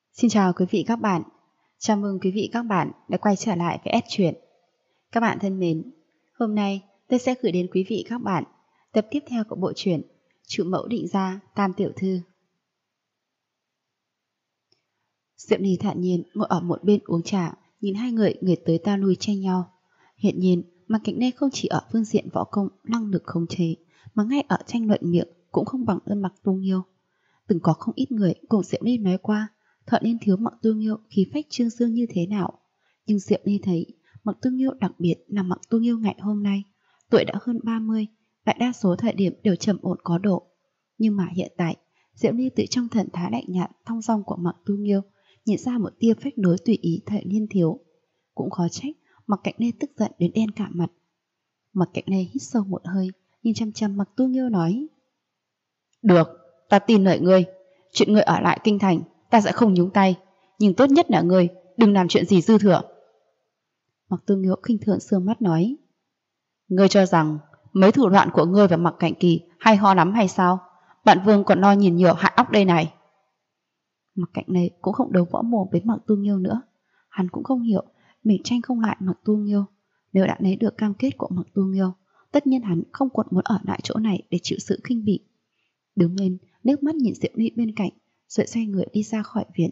Xin chào quý vị các bạn. Chào mừng quý vị các bạn đã quay trở lại với S Truyện. Các bạn thân mến, hôm nay tôi sẽ gửi đến quý vị các bạn tập tiếp theo của bộ truyện Chủ mẫu định gia Tam tiểu thư. Diệm Ly thản nhiên ngồi ở một bên uống trà, nhìn hai người tới ta lui tranh nhau. Hiện nhiên, Mạc Cảnh Lê không chỉ ở phương diện võ công năng lực khống chế, mà ngay ở tranh luận miệng cũng không bằng ơn Mạc Tu Nghiêu. Từng có không ít người cùng Diệm Ly nói qua Thợ niên thiếu Mạc Tu Nghiêu khí phách trương dương như thế nào, nhưng Diệm Ly thấy Mạc Tu Nghiêu đặc biệt là Mạc Tu Nghiêu ngày hôm nay, tuổi đã hơn 30, đại đa số thời điểm đều trầm ổn có độ. Nhưng mà hiện tại, Diệm Ly từ trong thần thái lạnh nhạt thong dong của Mạc Tu Nghiêu nhìn ra một tia phách nối tùy ý thời niên thiếu. Cũng khó trách Mạc Cảnh Lê tức giận đến đen cả mặt. Mạc Cảnh Lê hít sâu một hơi, nhìn chăm chăm Mạc Tu Nghiêu nói: "Được, ta tin lời ngươi. Chuyện ngươi ở lại kinh thành ta sẽ không nhúng tay, nhưng tốt nhất là ngươi đừng làm chuyện gì dư thừa." Mạc Tu Nghiêu khinh thường sương mắt nói: "Ngươi cho rằng mấy thủ đoạn của ngươi và Mạc Cảnh Kỳ hay ho lắm hay sao? Bạn Vương còn lo nhìn nhiều hại óc đây này." Mạc Cảnh Lê cũng không đấu võ mồm với Mạc Tu Nghiêu nữa. Hắn cũng không hiểu mình tranh không lại Mạc Tu Nghiêu. Nếu đã lấy được cam kết của Mạc Tu Nghiêu, tất nhiên hắn không còn muốn ở lại chỗ này để chịu sự khinh bỉ. Đứng lên, nước mắt nhìn Diệu Ly bên cạnh, rồi xoay người đi ra khỏi viện.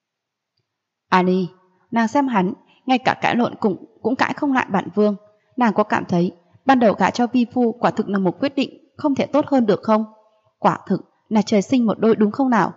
"Ani, nàng xem hắn, ngay cả cãi lộn cũng cãi không lại bản Vương. Nàng có cảm thấy ban đầu gả cho vi phu quả thực là một quyết định không thể tốt hơn được không? Quả thực là trời sinh một đôi đúng không nào?"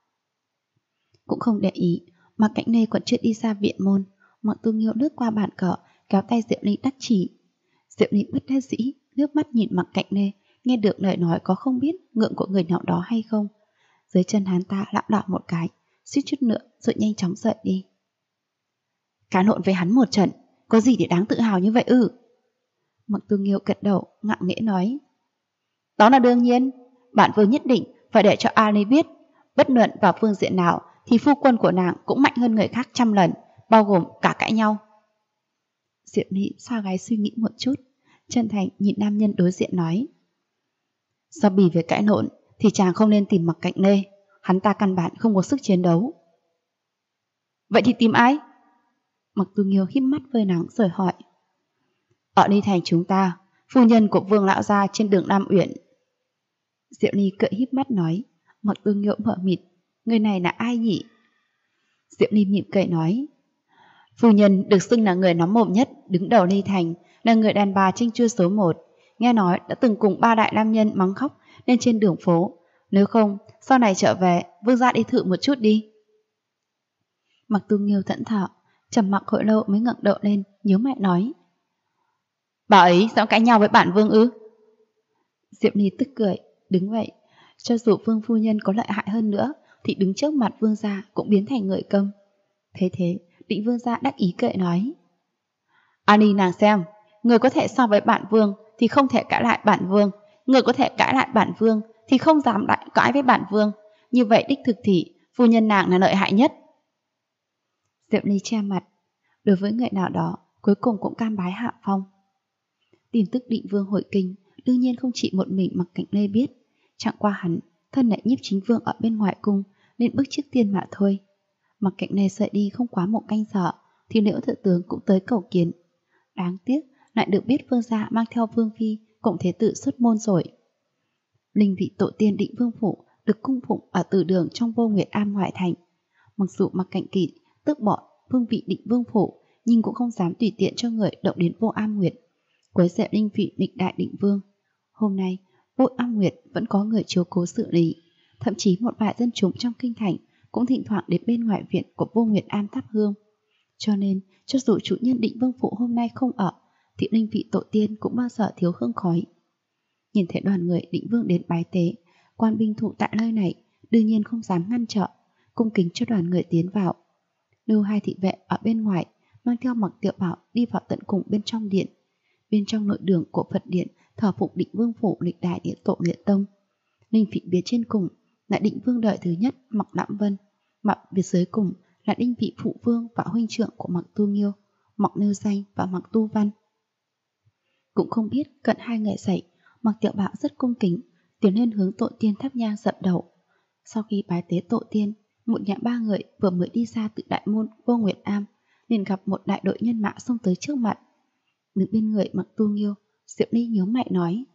Cũng không để ý, mà Cảnh Lê còn chưa đi ra viện môn, Mạc Tu Nghiêu lướt qua bàn cờ, kéo tay Diệu Ly đắc chỉ. Diệu Ly bất đắc dĩ, nước mắt nhìn Mạc Cảnh Lê, nghe được lời nói có không biết ngượng của người nào đó hay không. Dưới chân hắn ta lảo đảo một cái, suýt chút nữa rồi nhanh chóng rời đi. "Cãi lộn với hắn một trận, có gì để đáng tự hào như vậy ư?" Mạc Tu Nghiêu gật đầu, ngạo nghễ nói: "Đó là đương nhiên, bản Vương nhất định phải để cho Ali biết, bất luận vào phương diện nào thì phu quân của nàng cũng mạnh hơn người khác 100 lần, bao gồm cả cãi nhau." Diệp Ly xoa gáy suy nghĩ một chút, chân thành nhìn nam nhân đối diện nói: "Do bì về cãi lộn thì chàng không nên tìm Mạc Cảnh Lê, hắn ta căn bản không có sức chiến đấu." "Vậy thì tìm ai?" Mạc Tu Nghiêu híp mắt với nắng rồi hỏi. "Ở Ly Thành chúng ta, phu nhân của Vương lão gia trên đường Nam Uyển." Diệu Ly cười híp mắt nói. Mạc Tu Nghiêu mở mịt: "Người này là ai nhỉ?" Diệu Ly mỉm cười nói: "Phu nhân được xưng là người nóng mồm nhất đứng đầu Ly Thành, là người đàn bà chinh chu số 1, nghe nói đã từng cùng 3 đại nam nhân mắng khóc lên trên đường phố. Nếu không, sau này trở về, Vương gia đi thử một chút đi." Mạc Tu Nghiêu thẫn thờ, trầm mặc hồi lâu mới ngẩng đầu lên, nhíu mày nói: "Bà ấy sẽ cãi nhau với bản Vương ư?" Diệp Ly tức cười, đứng vậy. Cho dù Vương phu nhân có lợi hại hơn nữa, thì đứng trước mặt Vương gia cũng biến thành người câm. Thế, Định Vương gia đắc ý cười nói: "Ani nàng xem, người có thể so với bản Vương thì không thể cãi lại bản Vương, người có thể cãi lại bản Vương thì không dám lại cãi với bản Vương. Như vậy đích thực thì phu nhân nàng là lợi hại nhất." Diệp Ly che mặt. Đối với người nào đó, cuối cùng cũng cam bái hạ phong. Tin tức Định Vương hồi kinh đương nhiên không chỉ một mình Mạc Cảnh Lê biết. Chẳng qua hắn thân lại Nhiếp Chính Vương ở bên ngoài cung nên bước trước tiên mà thôi. Mạc Cảnh Lê sợi đi không quá 1 canh giờ thì Liễu Thượng tướng cũng tới cầu kiến. Đáng tiếc lại được biết Vương gia mang theo Vương phi cùng thế tử xuất môn rồi. Linh vị tổ tiên Định Vương phủ được cung phụng ở từ đường trong Vô Nguyệt Am ngoại thành. Mặc dù Mạc Cảnh Kỳ tước bỏ vương vị Định Vương phủ, nhưng cũng không dám tùy tiện cho người động đến Vô Am Nguyệt, quấy rầy linh vị lịch đại Định Vương. Hôm nay Vô Am Nguyệt vẫn có người chiếu cố xử lý, thậm chí một vài dân chúng trong kinh thành cũng thỉnh thoảng đến bên ngoại viện của Vô Nguyệt Am thắp hương. Cho nên, cho dù chủ nhân Định Vương phủ hôm nay không ở, thì linh vị tổ tiên cũng bao giờ thiếu hương khói. Nhìn thấy đoàn người Định Vương đến bái tế, quan binh thủ tại nơi này đương nhiên không dám ngăn trở, cung kính cho đoàn người tiến vào. Lưu 2 thị vệ ở bên ngoài mang theo Mặc Tiểu Bảo đi vào tận cùng bên trong điện. Bên trong nội đường của Phật điện thờ phụng Định Vương phủ lịch đại địa tổ luyện tông. Linh vị phía trên cùng là Định Vương đời thứ nhất Mạc Lãm Vân, mà phía dưới cùng là linh vị phụ vương và huynh trưởng của Mạc Tu Nghiêu, Mạc Nêu Danh và Mạc Tu Văn. Cũng không biết cận 2 người dậy, Mạc Tiểu Bảo rất cung kính tiến lên hướng tổ tiên thắp nhang dập đầu. Sau khi bái tế tổ tiên, Một nhà ba người vừa mới đi ra từ đại môn Vô Nguyệt Am, liền gặp một đại đội nhân mã xông tới trước mặt. Đứng bên người Mặc Tu Nghiêu, Diệu Ly nhớ mày nói: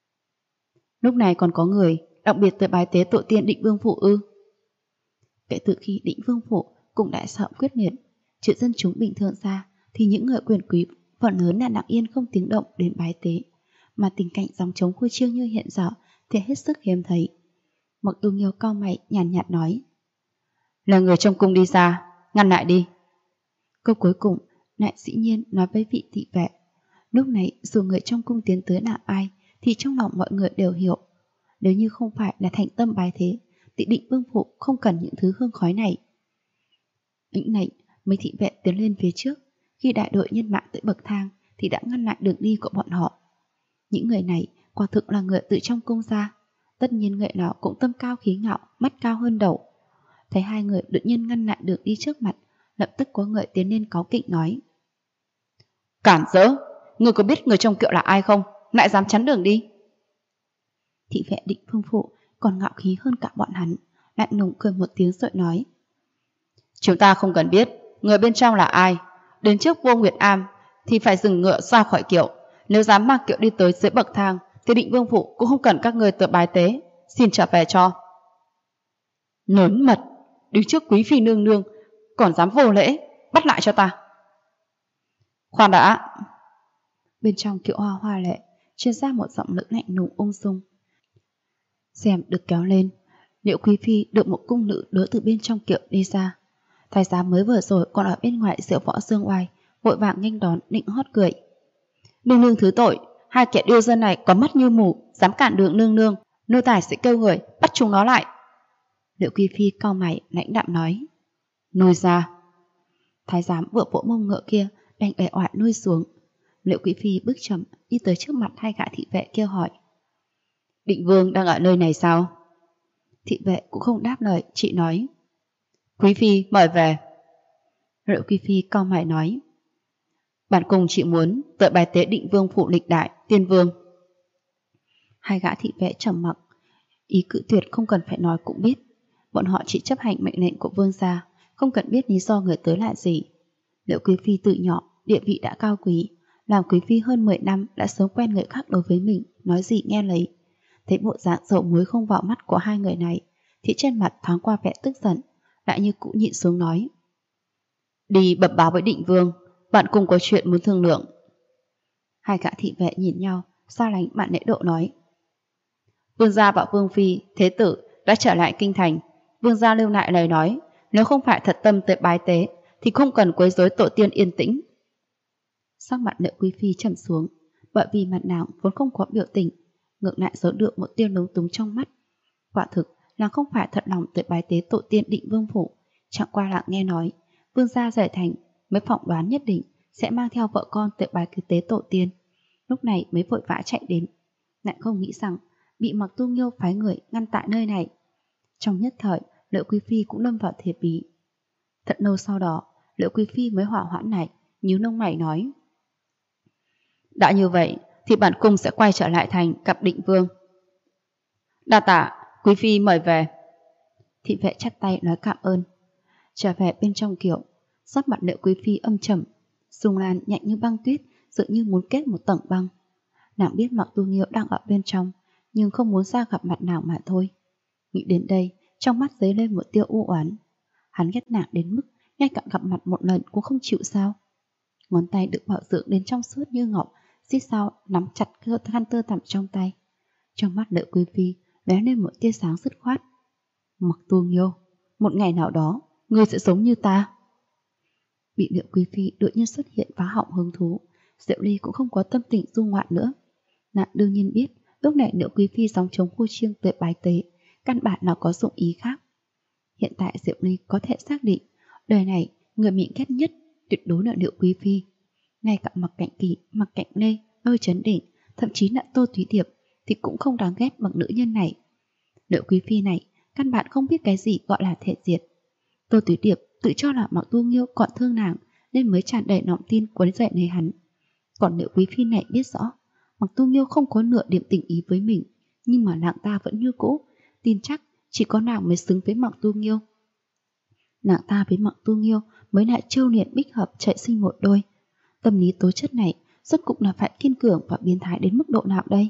lúc này còn có người, đặc biệt tới bái tế tổ tiên Định Vương Phủ ư? Kể từ khi Định Vương Phủ cùng đại sở quyết liệt, trừ dân chúng bình thường ra, thì những người quyền quý phần lớn là lặng yên không tiếng động đến bái tế, mà tình cảnh gióng trống khui chiêng như hiện giờ thì hết sức hiếm thấy. Mặc Tu Nghiêu cau mày nhàn nhạt nói: là người trong cung đi ra, ngăn lại đi. Câu cuối cùng lại dĩ nhiên nói với vị thị vệ. Lúc này dù người trong cung tiến tới là ai thì trong lòng mọi người đều hiểu, nếu như không phải là thành tâm bái thế thì Định Vương Phủ không cần những thứ hương khói này. Lĩnh lệnh mấy thị vệ tiến lên phía trước. Khi đại đội nhân mã tới bậc thang thì đã ngăn lại đường đi của bọn họ. Những người này quả thực là người từ trong cung ra, tất nhiên người nào cũng tâm cao khí ngạo, mắt cao hơn đầu. Thấy hai người đột nhiên ngăn lại đường đi trước mặt, lập tức có người tiến lên cáu kỉnh nói: cản rỡ, người có biết người trong kiệu là ai không, lại dám chắn đường đi? Thị vệ Định Vương Phủ còn ngạo khí hơn cả bọn hắn, lạnh lùng cười một tiếng rồi nói: chúng ta không cần biết người bên trong là ai, đến trước Vô Nguyệt Am thì phải dừng ngựa ra khỏi kiệu. Nếu dám mang kiệu đi tới dưới bậc thang thì Định Vương Phủ cũng không cần các người tới bái tế, xin trở về cho. Lớn mật, đứng trước quý phi nương nương còn dám vô lễ, bắt lại cho ta. Khoan đã. Bên trong kiệu hoa hoa lệ truyền ra một giọng nữ lạnh lùng ung dung. Rèm được kéo lên, Liễu quý phi được một cung nữ đỡ từ bên trong kiệu đi ra. Thái giám mới vừa rồi còn ở bên ngoài Diệu Võ Dương Oai, vội vàng nghênh đón định hót cười: nương nương thứ tội, hai kẻ điêu dân này có mắt như mù, dám cản đường nương nương, nô tài sẽ kêu người bắt chúng nó lại. Liễu quý phi cau mày lãnh đạm nói: nuôi ra. Thái giám vừa vỗ mông ngựa kia đành uể oải nuôi xuống. Liễu quý phi bước chậm đi tới trước mặt hai gã thị vệ kêu hỏi: Định Vương đang ở nơi này sao? Thị vệ cũng không đáp lời, chị nói: quý phi mời về. Liễu quý phi cau mày nói: bản cung chị muốn tự bài tế Định Vương Phủ lịch đại tiên vương. Hai gã thị vệ trầm mặc, ý cự tuyệt không cần phải nói cũng biết, bọn họ chỉ chấp hành mệnh lệnh của vương gia, không cần biết lý do người tới là gì. Liễu quý phi từ nhỏ địa vị đã cao quý, làm quý phi hơn 10 năm đã sớm quen người khác đối với mình, nói gì nghe lấy. Thấy bộ dạng dầu muối không vào mắt của hai người này thì trên mặt thoáng qua vẻ tức giận, lại như cũ nhịn xuống nói: đi bẩm báo với Định Vương, bạn cùng có chuyện muốn thương lượng. Hai gã thị vệ nhìn nhau, xa lánh bạn lễ độ nói: vương gia và vương phi thế tử đã trở lại kinh thành. Vương gia lưu lại lời nói, nếu không phải thật tâm tới bái tế thì không cần quấy rối tổ tiên yên tĩnh. Sắc mặt Liễu quý phi trầm xuống, bởi vì mặt nàng vốn không có biểu tình, ngược lại giấu được một tia lúng túng trong mắt. Quả thực nàng không phải thật lòng tới bái tế tổ tiên Định Vương Phủ, chẳng qua là nghe nói vương gia rời thành mới phỏng đoán nhất định sẽ mang theo vợ con tới bái tế tổ tiên, lúc này mới vội vã chạy đến, lại không nghĩ rằng bị Mặc Tu Nghiêu phái người ngăn tại nơi này. Trong nhất thời, Liễu quý phi cũng lâm vào thiệt bí. Thật lâu sau đó, Liễu quý phi mới hỏa hoãn lại, nhíu lông mày nói: đã như vậy thì bản cung sẽ quay trở lại thành gặp Định Vương. Đa tạ, quý phi mời về. Thị vệ chắp tay nói cảm ơn. Trở về bên trong kiệu, sắc mặt Liễu quý phi âm trầm, Dung Lan nhạnh như băng tuyết, dường như muốn kết một tầng băng. Nàng biết Mặc Tu Nghiêu đang ở bên trong, nhưng không muốn ra gặp mặt nàng mà thôi. Nghĩ đến đây, trong mắt dấy lên một tia u oán. Hắn ghét nàng đến mức ngay cả gặp mặt một lần cũng không chịu sao? Ngón tay được bảo dưỡng đến trong suốt như ngọc, xít sao nắm chặt khăn tơ tằm trong tay. Trong mắt Liễu quý phi lóe lên một tia sáng dứt khoát. Mặc Tu Nghiêu, một ngày nào đó ngươi sẽ giống như ta. Bị Liễu quý phi đột nhiên xuất hiện phá họng hứng thú, Diệu Ly cũng không có tâm tình du ngoạn nữa. Nàng đương nhiên biết lúc này Liễu quý phi gióng trống khu chiêng tới bái tế, căn bản nào có dụng ý khác. Hiện tại Diệu Ly có thể xác định đời này người mình ghét nhất tuyệt đối là Liễu quý phi. Ngay cả Mặc Cảnh Kỳ, Mặc Cảnh Lê, Lôi Chấn Đỉnh, thậm chí là Tô Thúy Điệp thì cũng không đáng ghét bằng nữ nhân này. Liễu quý phi này căn bản không biết cái gì gọi là thể diệt. Tô Thúy Điệp tự cho là Mặc Tu Nghiêu còn thương nàng nên mới tràn đầy lòng tin quấn dậy lấy hắn. Còn Liễu quý phi này biết rõ Mặc Tu Nghiêu không có nửa điểm tình ý với mình, nhưng mà nàng ta vẫn như cũ tin chắc chỉ có nàng mới xứng với Mặc Tu Nghiêu. Nàng ta với Mạc Tu Nghiêu mới lại châu liền bích hợp chạy sinh một đôi. Tâm lý tố chất này rốt cục là phải kiên cường và biến thái đến mức độ nào đây?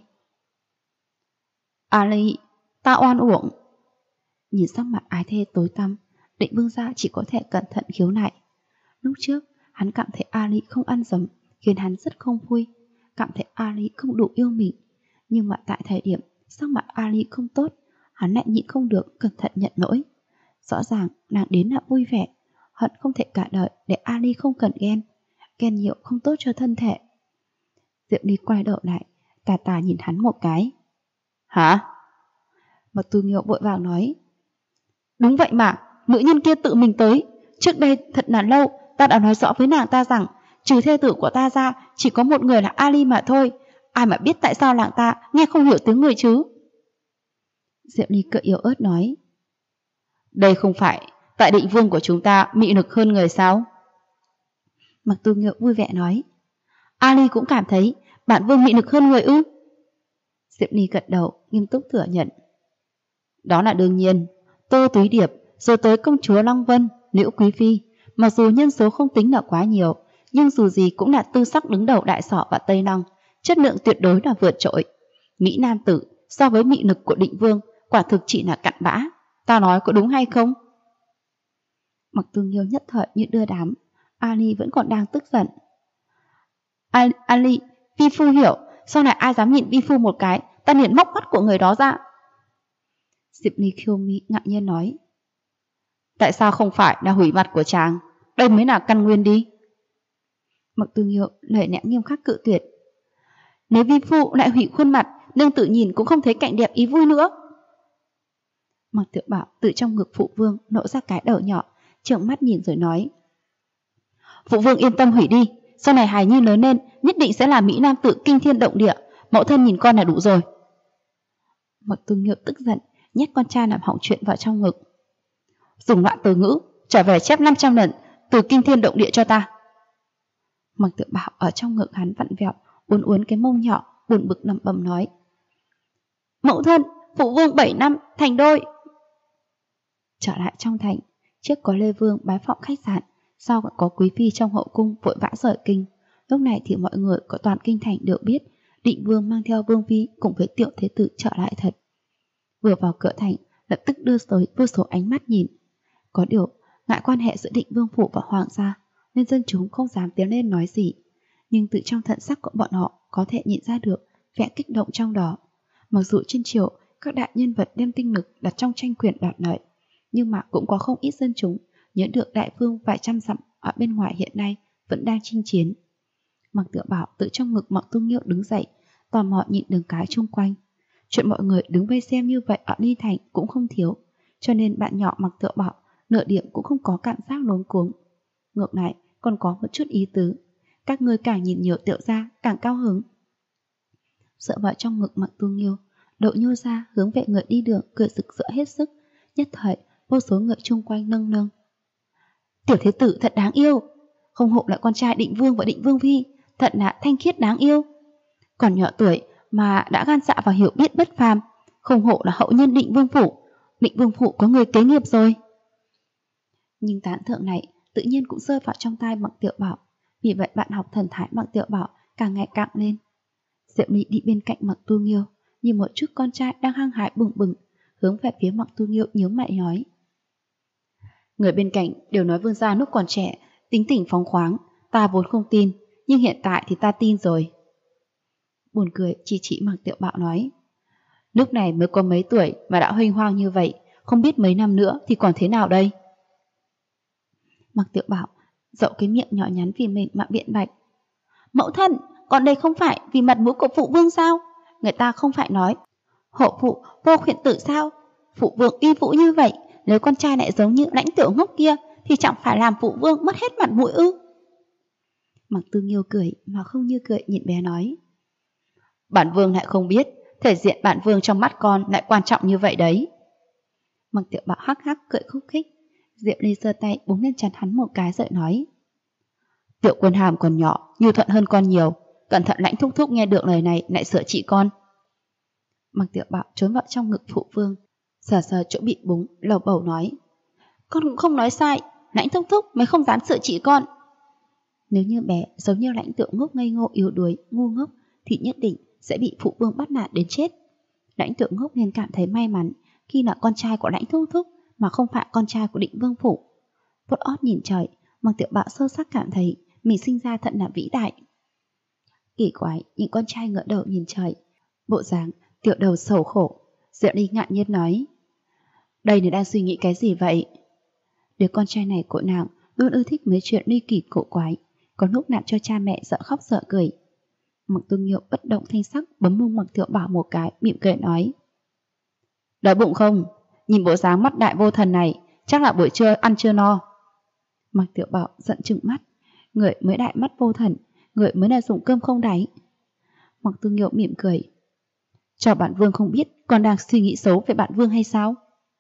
Ali, ta oan uổng. Nhìn sắc mặt ái thê tối tăm, Định Vương gia chỉ có thể cẩn thận khiếu nại. Lúc trước, hắn cảm thấy Ali không ăn dấm, khiến hắn rất không vui, cảm thấy Ali không đủ yêu mình. Nhưng mà tại thời điểm sắc mặt Ali không tốt, hắn lại nhịn không được cẩn thận nhận lỗi. Rõ ràng nàng đến là vui vẻ, hận không thể cả đời để Ali không cần ghen. Ghen nhiều không tốt cho thân thể. Diệu Ly quay đầu lại, tà tà nhìn hắn một cái. Hả? Mạc Tu Nghiêu vội vàng nói. Đúng vậy mà, nữ nhân kia tự mình tới. Trước đây thật là lâu, ta đã nói rõ với nàng ta rằng trừ thê tử của ta ra, chỉ có một người là Ali mà thôi. Ai mà biết tại sao nàng ta nghe không hiểu tiếng người chứ? Diệu Ly cười yếu ớt nói. Đây không phải tại Định Vương của chúng ta mị lực hơn người sao? Mạc Tu Nghiêu vui vẻ nói. Ali cũng cảm thấy bản vương mị lực hơn người ư? Diệu Ly gật đầu, nghiêm túc thừa nhận. Đó là đương nhiên. Tô Túy Điệp, rồi tới công chúa Long Vân, Liễu Quý Phi, mặc dù nhân số không tính là quá nhiều, nhưng dù gì cũng là tư sắc đứng đầu Đại Sọ và Tây Lăng, chất lượng tuyệt đối là vượt trội. Mỹ nam tử so với mị lực của Định Vương quả thực chỉ là cặn bã. Ta nói có đúng hay không? Mặc Tu Nghiêu nhất thời như đưa đám. Ali vẫn còn đang tức giận. Ali, vi phu hiểu, sau này ai dám nhìn vi phu một cái, ta liền móc mắt của người đó ra. Diệp Ly khiêu mi ngạc nhiên nói. Tại sao không phải là hủy mặt của chàng? Đây mới là căn nguyên đi. Mặc Tu Nghiêu lời lẽ nghiêm khắc cự tuyệt. Nếu vi phu lại hủy khuôn mặt, nương tự nhìn cũng không thấy cảnh đẹp ý vui nữa. Mặc Tiểu Bảo từ trong ngực phụ vương nổ ra cái đầu nhỏ, trợn mắt nhìn rồi nói. Phụ vương yên tâm hủy đi, sau này hài nhi lớn lên nhất định sẽ là mỹ nam tử kinh thiên động địa, mẫu thân nhìn con là đủ rồi. Mặc Tu Nghiêu tức giận, nhét con trai làm hỏng chuyện vào trong ngực. Dùng loại từ ngữ, trở về chép 500 lần từ kinh thiên động địa cho ta. Mặc Tiểu Bảo ở trong ngực hắn vặn vẹo, uốn uốn cái mông nhỏ, buồn bực lẩm bẩm nói. Mẫu thân, phụ vương 7 năm, thành đôi. Trở lại trong thành, trước có Lê Vương bái phỏng khách sạn, sau còn có quý phi trong hậu cung vội vã rời kinh. Lúc này thì mọi người có toàn kinh thành đều biết Định Vương mang theo Vương phi cùng với Tiểu Thế Tử trở lại thật. Vừa vào cửa thành, lập tức đưa tới vô số ánh mắt nhìn. Có điều, ngại quan hệ giữa Định Vương phủ và hoàng gia, nên dân chúng không dám tiến lên nói gì. Nhưng từ trong thần sắc của bọn họ có thể nhìn ra được vẻ kích động trong đó. Mặc dù trên triều các đại nhân vật đem tinh lực đặt trong tranh quyền đoạt lợi, nhưng mà cũng có không ít dân chúng nhớ được đại vương vài trăm dặm ở bên ngoài hiện nay vẫn đang chinh chiến. Mặc Tiểu Bảo từ trong ngực Mặc Tu Nghiêu đứng dậy, tò mò nhìn đường cái chung quanh. Chuyện mọi người đứng vây xem như vậy ở Ly Thành cũng không thiếu, cho nên bạn nhỏ Mặc Tiểu Bảo nửa điểm cũng không có cảm giác luống cuống. Ngược lại còn có một chút ý tứ. Các ngươi càng nhìn nhiều Tiểu gia càng cao hứng. Dựa vào trong ngực Mặc Tu Nghiêu, Đỗ nhô ra hướng về người đi đường cười rực rỡ hết sức. Nhất thời vô số người chung quanh nâng nâng. Tiểu Thế Tử thật đáng yêu, không hộ lại con trai Định Vương và Định Vương phi, thật là thanh khiết đáng yêu. Còn nhỏ tuổi mà đã gan dạ và hiểu biết bất phàm, không hộ là hậu nhân Định Vương phủ. Định Vương phủ có người kế nghiệp rồi. Nhưng tán thưởng này tự nhiên cũng rơi vào trong tai Mặc Tiểu Bảo, vì vậy bạn học thần thái Mặc Tiểu Bảo càng ngày càng lên. Diệu Ly đi bên cạnh Mặc Tu Nghiêu, nhìn một chút con trai đang hăng hái bừng bừng, hướng về phía Mặc Tu Nghiêu nhíu mày nói. Người bên cạnh đều nói vương gia lúc còn trẻ tính tình phóng khoáng, ta vốn không tin, nhưng hiện tại thì ta tin rồi. Buồn cười chỉ Mặc Tiểu Bảo nói. Lúc này mới có mấy tuổi mà đã huênh hoang như vậy, không biết mấy năm nữa thì còn thế nào đây. Mặc Tiểu Bảo dậu cái miệng nhỏ nhắn vì mình mà biện bạch. Mẫu thân, còn đây không phải vì mặt mũi của phụ vương sao? Người ta không phải nói hộ phụ vô khuyển tử sao? Phụ vương uy vũ như vậy, nếu con trai lại giống như lãnh tiểu ngốc kia thì chẳng phải làm phụ vương mất hết mặt mũi ư? Mặc Tu Nghiêu cười mà không như cười nhìn bé nói. Bản vương lại không biết, thể diện bản vương trong mắt con lại quan trọng như vậy đấy. Mặc Tiểu Bảo hắc hắc cười khúc khích. Diệu Ly giơ tay búng lên chắn hắn một cái rồi nói. Tiểu Quân Hàm còn nhỏ, nhu thuận hơn con nhiều, cẩn thận lãnh thúc thúc nghe được lời này lại sửa trị con. Mặc Tiểu Bảo trốn vào trong ngực phụ vương, sờ sờ chỗ bị búng, lầu bầu nói. Con cũng không nói sai, Lãnh thúc thúc mới không dám sửa trị con. Nếu như bé giống như Lãnh Tượng Ngốc ngây ngô yếu đuối, ngu ngốc thì nhất định sẽ bị phụ vương bắt nạt đến chết. Lãnh Tượng Ngốc nên cảm thấy may mắn khi là con trai của Lãnh thúc thúc mà không phải con trai của Định Vương phủ. Vuốt ót nhìn trời, Mạc Tiểu Bạo sâu sắc cảm thấy mình sinh ra thật là vĩ đại. Kỳ quái, những con trai ngửa đầu nhìn trời, bộ dáng tiểu đầu sầu khổ. Diệu Ly ngạc nhiên nói: đây là đang suy nghĩ cái gì vậy? Đứa con trai này của nàng luôn ưa thích mấy chuyện ly kỳ cổ quái, có lúc làm cho cha mẹ sợ khóc sợ cười. Mạc Tu Nghiêu bất động thanh sắc bấm mông Mạc Tiểu Bảo một cái, mỉm cười nói: đói bụng không? Nhìn bộ dáng mắt đại vô thần này, chắc là buổi trưa ăn chưa no. Mạc Tiểu Bảo giận trừng mắt: người mới đại mắt vô thần, người mới là dùng cơm không đáy. Mạc Tu Nghiêu mỉm cười: cho bản vương không biết còn đang suy nghĩ xấu về bản vương hay sao?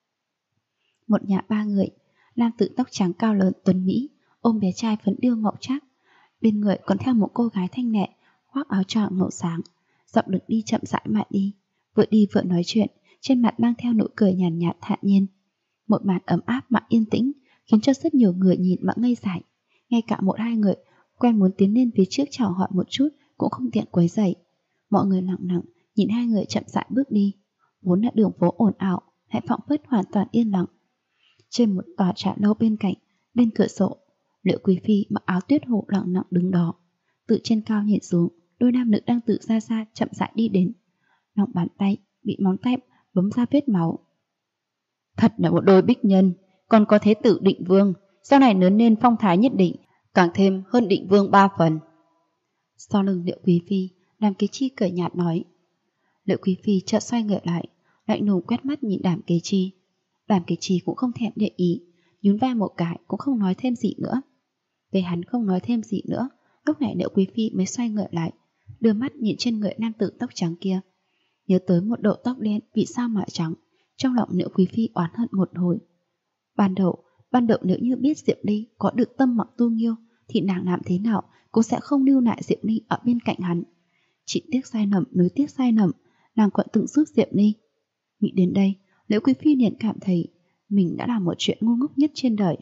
Một nhà ba người, nam tử tóc trắng cao lớn tuấn mỹ ôm bé trai phấn điêu ngọc trác, bên người còn theo một cô gái thanh nhẹ khoác áo choàng màu sáng, dọc đường đi chậm rãi mà đi vừa nói chuyện, trên mặt mang theo nụ cười nhàn nhạt thản nhiên. Một màn ấm áp mà yên tĩnh khiến cho rất nhiều người nhìn mà ngây dại, ngay cả một hai người quen muốn tiến lên phía trước chào hỏi một chút cũng không tiện quấy rầy. Mọi người lặng lặng nhìn hai người chậm rãi bước đi, vốn là đường phố ồn ào lại phảng phất hoàn toàn yên lặng. Trên một tòa trà lâu bên cạnh, bên cửa sổ, Liễu Quý Phi mặc áo tuyết hồ lặng lặng đứng đó, từ trên cao nhìn xuống, đôi nam nữ đang từ xa xa chậm rãi đi đến. Lòng bàn tay bị móng tay bấm ra vết máu. Thật là một đôi bích nhân, còn có thế tử Định Vương, sau này lớn lên phong thái nhất định, càng thêm hơn Định Vương 3 phần. Sau lưng Liễu Quý Phi, Đàm Kế Chi cười nhạt nói. Liễu Quý Phi chợt xoay người lại, lạnh lùng quét mắt nhìn Đàm Kế Chi. Đàm Kế Chi cũng không thèm để ý, nhún vai một cái cũng không nói thêm gì nữa. Thấy hắn không nói thêm gì nữa, lúc này Liễu Quý Phi mới xoay người lại, đưa mắt nhìn trên người nam tử tóc trắng kia. Nhớ tới một độ tóc đen vì sao mà trắng, trong lòng Liễu Quý Phi oán hận một hồi. Ban đầu nếu như biết Diệp Ly có được tâm Mạc Tu Nghiêu thì nàng làm thế nào cũng sẽ không lưu lại Diệp Ly ở bên cạnh hắn. Chỉ tiếc sai lầm nối tiếc sai lầm, nàng còn từng giúp Diệp Ly. Nghĩ đến đây, Liễu Quý Phi liền cảm thấy mình đã làm một chuyện ngu ngốc nhất trên đời.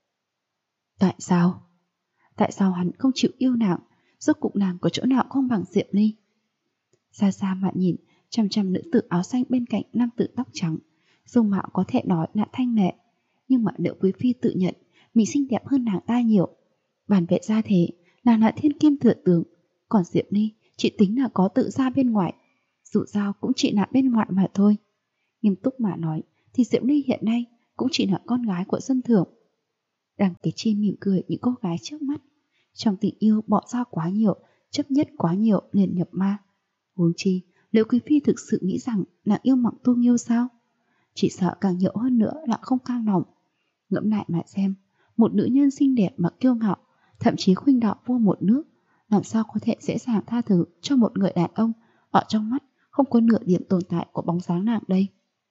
Tại sao? Tại sao hắn không chịu yêu nàng? Rốt cuộc nàng có chỗ nào không bằng Diệp Ly? Xa xa mà nhìn, chăm chăm nữ tử áo xanh bên cạnh nam tử tóc trắng, dung mạo có thể nói là thanh lệ, nhưng mà Liễu Quý Phi tự nhận mình xinh đẹp hơn nàng ta nhiều. Bản vệ ra thế, nàng là thiên kim thừa tướng, còn Diệp Ly chỉ tính là có tự ra bên ngoài, dù sao cũng chỉ là bên ngoài mà thôi. Nghiêm túc mà nói thì Diệp Ly hiện nay cũng chỉ là con gái của dân thường. Đàm Kế Chi mỉm cười những cô gái trước mắt, trong tình yêu bỏ ra quá nhiều, chấp nhất quá nhiều liền nhập ma. Huống chi Liễu Quý Phi thực sự nghĩ rằng nàng yêu Mạc Tu Nghiêu sao? Chỉ sợ càng nhiều hơn nữa là không cam lòng. Ngẫm lại mà xem, một nữ nhân xinh đẹp mà kiêu ngạo, thậm chí khuynh đạo vua một nước, làm sao có thể dễ dàng tha thứ cho một người đàn ông ở trong mắt không có nửa điểm tồn tại của bóng dáng nàng đây.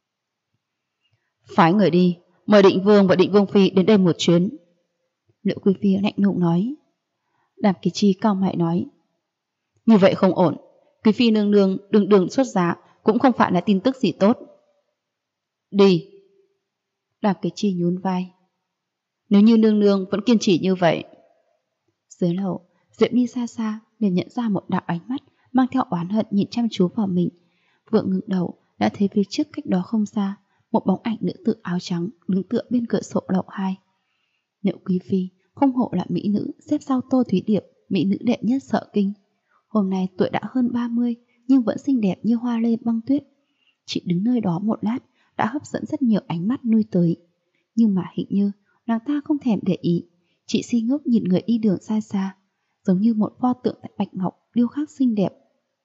Phái người đi, mời Định Vương và Định Vương Phi đến đây một chuyến. Liễu Quý Phi lạnh lùng nói. Đàm Kỳ Chi cao mày nói. Như vậy không ổn, Quý Phi nương nương đường xuất giá cũng không phải là tin tức gì tốt. Đi. Đàm Kỳ Chi nhún vai. Nếu như nương nương vẫn kiên trì như vậy. Dưới lầu, Diệp Ly xa xa liền nhận ra một đạo ánh mắt mang theo oán hận nhìn chăm chú vào mình. Vừa ngẩng đầu đã thấy phía trước cách đó không xa một bóng ảnh nữ tử áo trắng đứng tựa bên cửa sổ lầu 2. Liễu Quý Phi không hổ là mỹ nữ xếp sau Tô Thúy Điệp, mỹ nữ đệ nhất Sở Kinh. Hôm nay tuổi đã hơn 30 nhưng vẫn xinh đẹp như hoa lê băng tuyết. Chị đứng nơi đó một lát đã hấp dẫn rất nhiều ánh mắt nuôi tới. Nhưng mà hình như nàng ta không thèm để ý. Chị si ngốc nhìn người đi đường xa xa, giống như một pho tượng tại bạch ngọc điêu khắc xinh đẹp.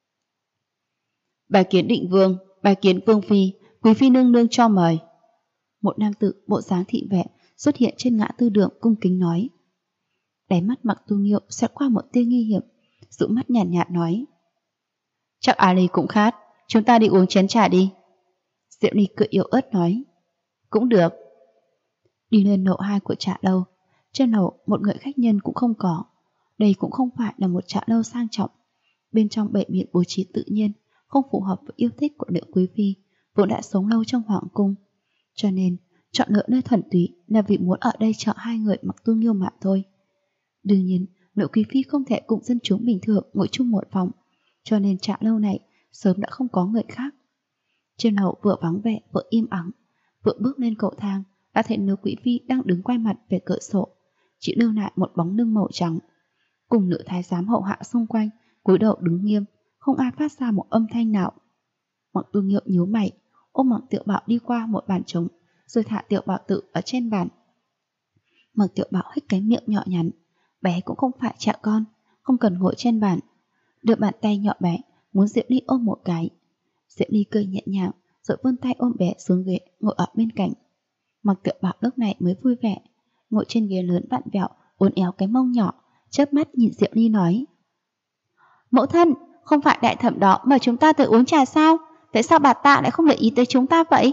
Bài kiến Định Vương, bài kiến Vương Phi, Quý Phi nương nương cho mời. Một nam tử bộ dáng thị vệ xuất hiện trên ngã tư đường cung kính nói. Đáy mắt Mạc Tu Nghiêu xẹt qua một tia nghi hiểm, dụ mắt nhàn nhạt nói. Chắc Ali cũng khát, chúng ta đi uống chén trà đi. Diệu Ly cười yếu ớt nói. Cũng được. Đi lên lầu 2 của trà lâu. Trên lầu một người khách nhân cũng không có. Đây cũng không phải là một trà lâu sang trọng. Bên trong bệ biện bố trí tự nhiên, không phù hợp với yêu thích của Liễu Quý Phi, vốn đã sống lâu trong hoàng cung. Cho nên Chọn lựa nơi thuần túy là vì muốn ở đây chợ hai người Mặc Tu Nghiêu mà thôi. Đương nhiên, Nữ Quý Phi không thể cùng dân chúng bình thường ngồi chung một phòng, cho nên trạm lâu này sớm đã không có người khác. Trên lầu vừa vắng vẻ vừa im ắng, vừa bước lên cầu thang đã thấy Nữ Quý Phi đang đứng quay mặt về cửa sổ, chỉ lưu lại một bóng lưng màu trắng. Cùng nữ thái giám hậu hạ xung quanh cúi đầu đứng nghiêm, không ai phát ra một âm thanh nào. Mặc Tu Nghiêu nhíu mày, ôm Mặc Tiểu Bảo đi qua một bàn trống, rồi thả Tiểu Bảo Tử ở trên bàn. Mặc Tiểu Bảo hít cái miệng nhỏ nhắn, bé cũng không phải trẻ con, không cần ngồi trên bàn. Đưa bàn tay nhỏ bé, muốn Diệu Ly ôm một cái. Diệu Ly cười nhẹ nhàng, rồi vươn tay ôm bé xuống ghế ngồi ở bên cạnh. Mặc Tiểu Bảo lúc này mới vui vẻ, ngồi trên ghế lớn vặn vẹo, uốn éo cái mông nhỏ, chớp mắt nhìn Diệu Ly nói: Mẫu thân, không phải đại thẩm đó mời chúng ta tới uống trà sao? Tại sao bà ta lại không để ý tới chúng ta vậy?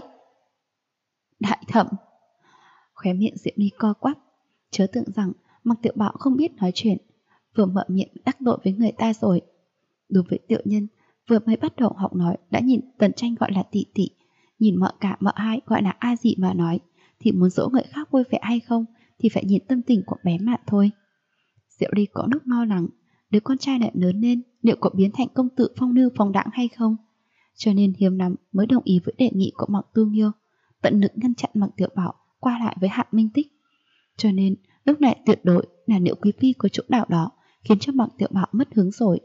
Đại thẩm? Khóe miệng Diệu Ly co quắp, chớ tưởng rằng Mặc Tiểu Bảo không biết nói chuyện, vừa mở miệng đắc tội với người ta rồi. Đối với tiểu nhân, vừa mới bắt đầu học nói đã nhìn Tần Tranh gọi là tỷ tỷ, nhìn mợ cả mợ hai gọi là a dị mà nói, thì muốn dỗ người khác vui vẻ hay không thì phải nhìn tâm tình của bé mà thôi. Diệu Ly có lúc lo lắng, đứa con trai lại lớn lên liệu có biến thành công tử phong lưu phóng đãng hay không, cho nên hiếm lắm mới đồng ý với đề nghị của Mặc Tu Nghiêu, tận lực ngăn chặn Mặc Tiểu Bảo qua lại với Hạn Minh Tích. Cho nên lúc này tuyệt đối là Nữ Quý Phi có chỗ nào đó khiến cho Mặc Tiểu Bảo mất hứng rồi.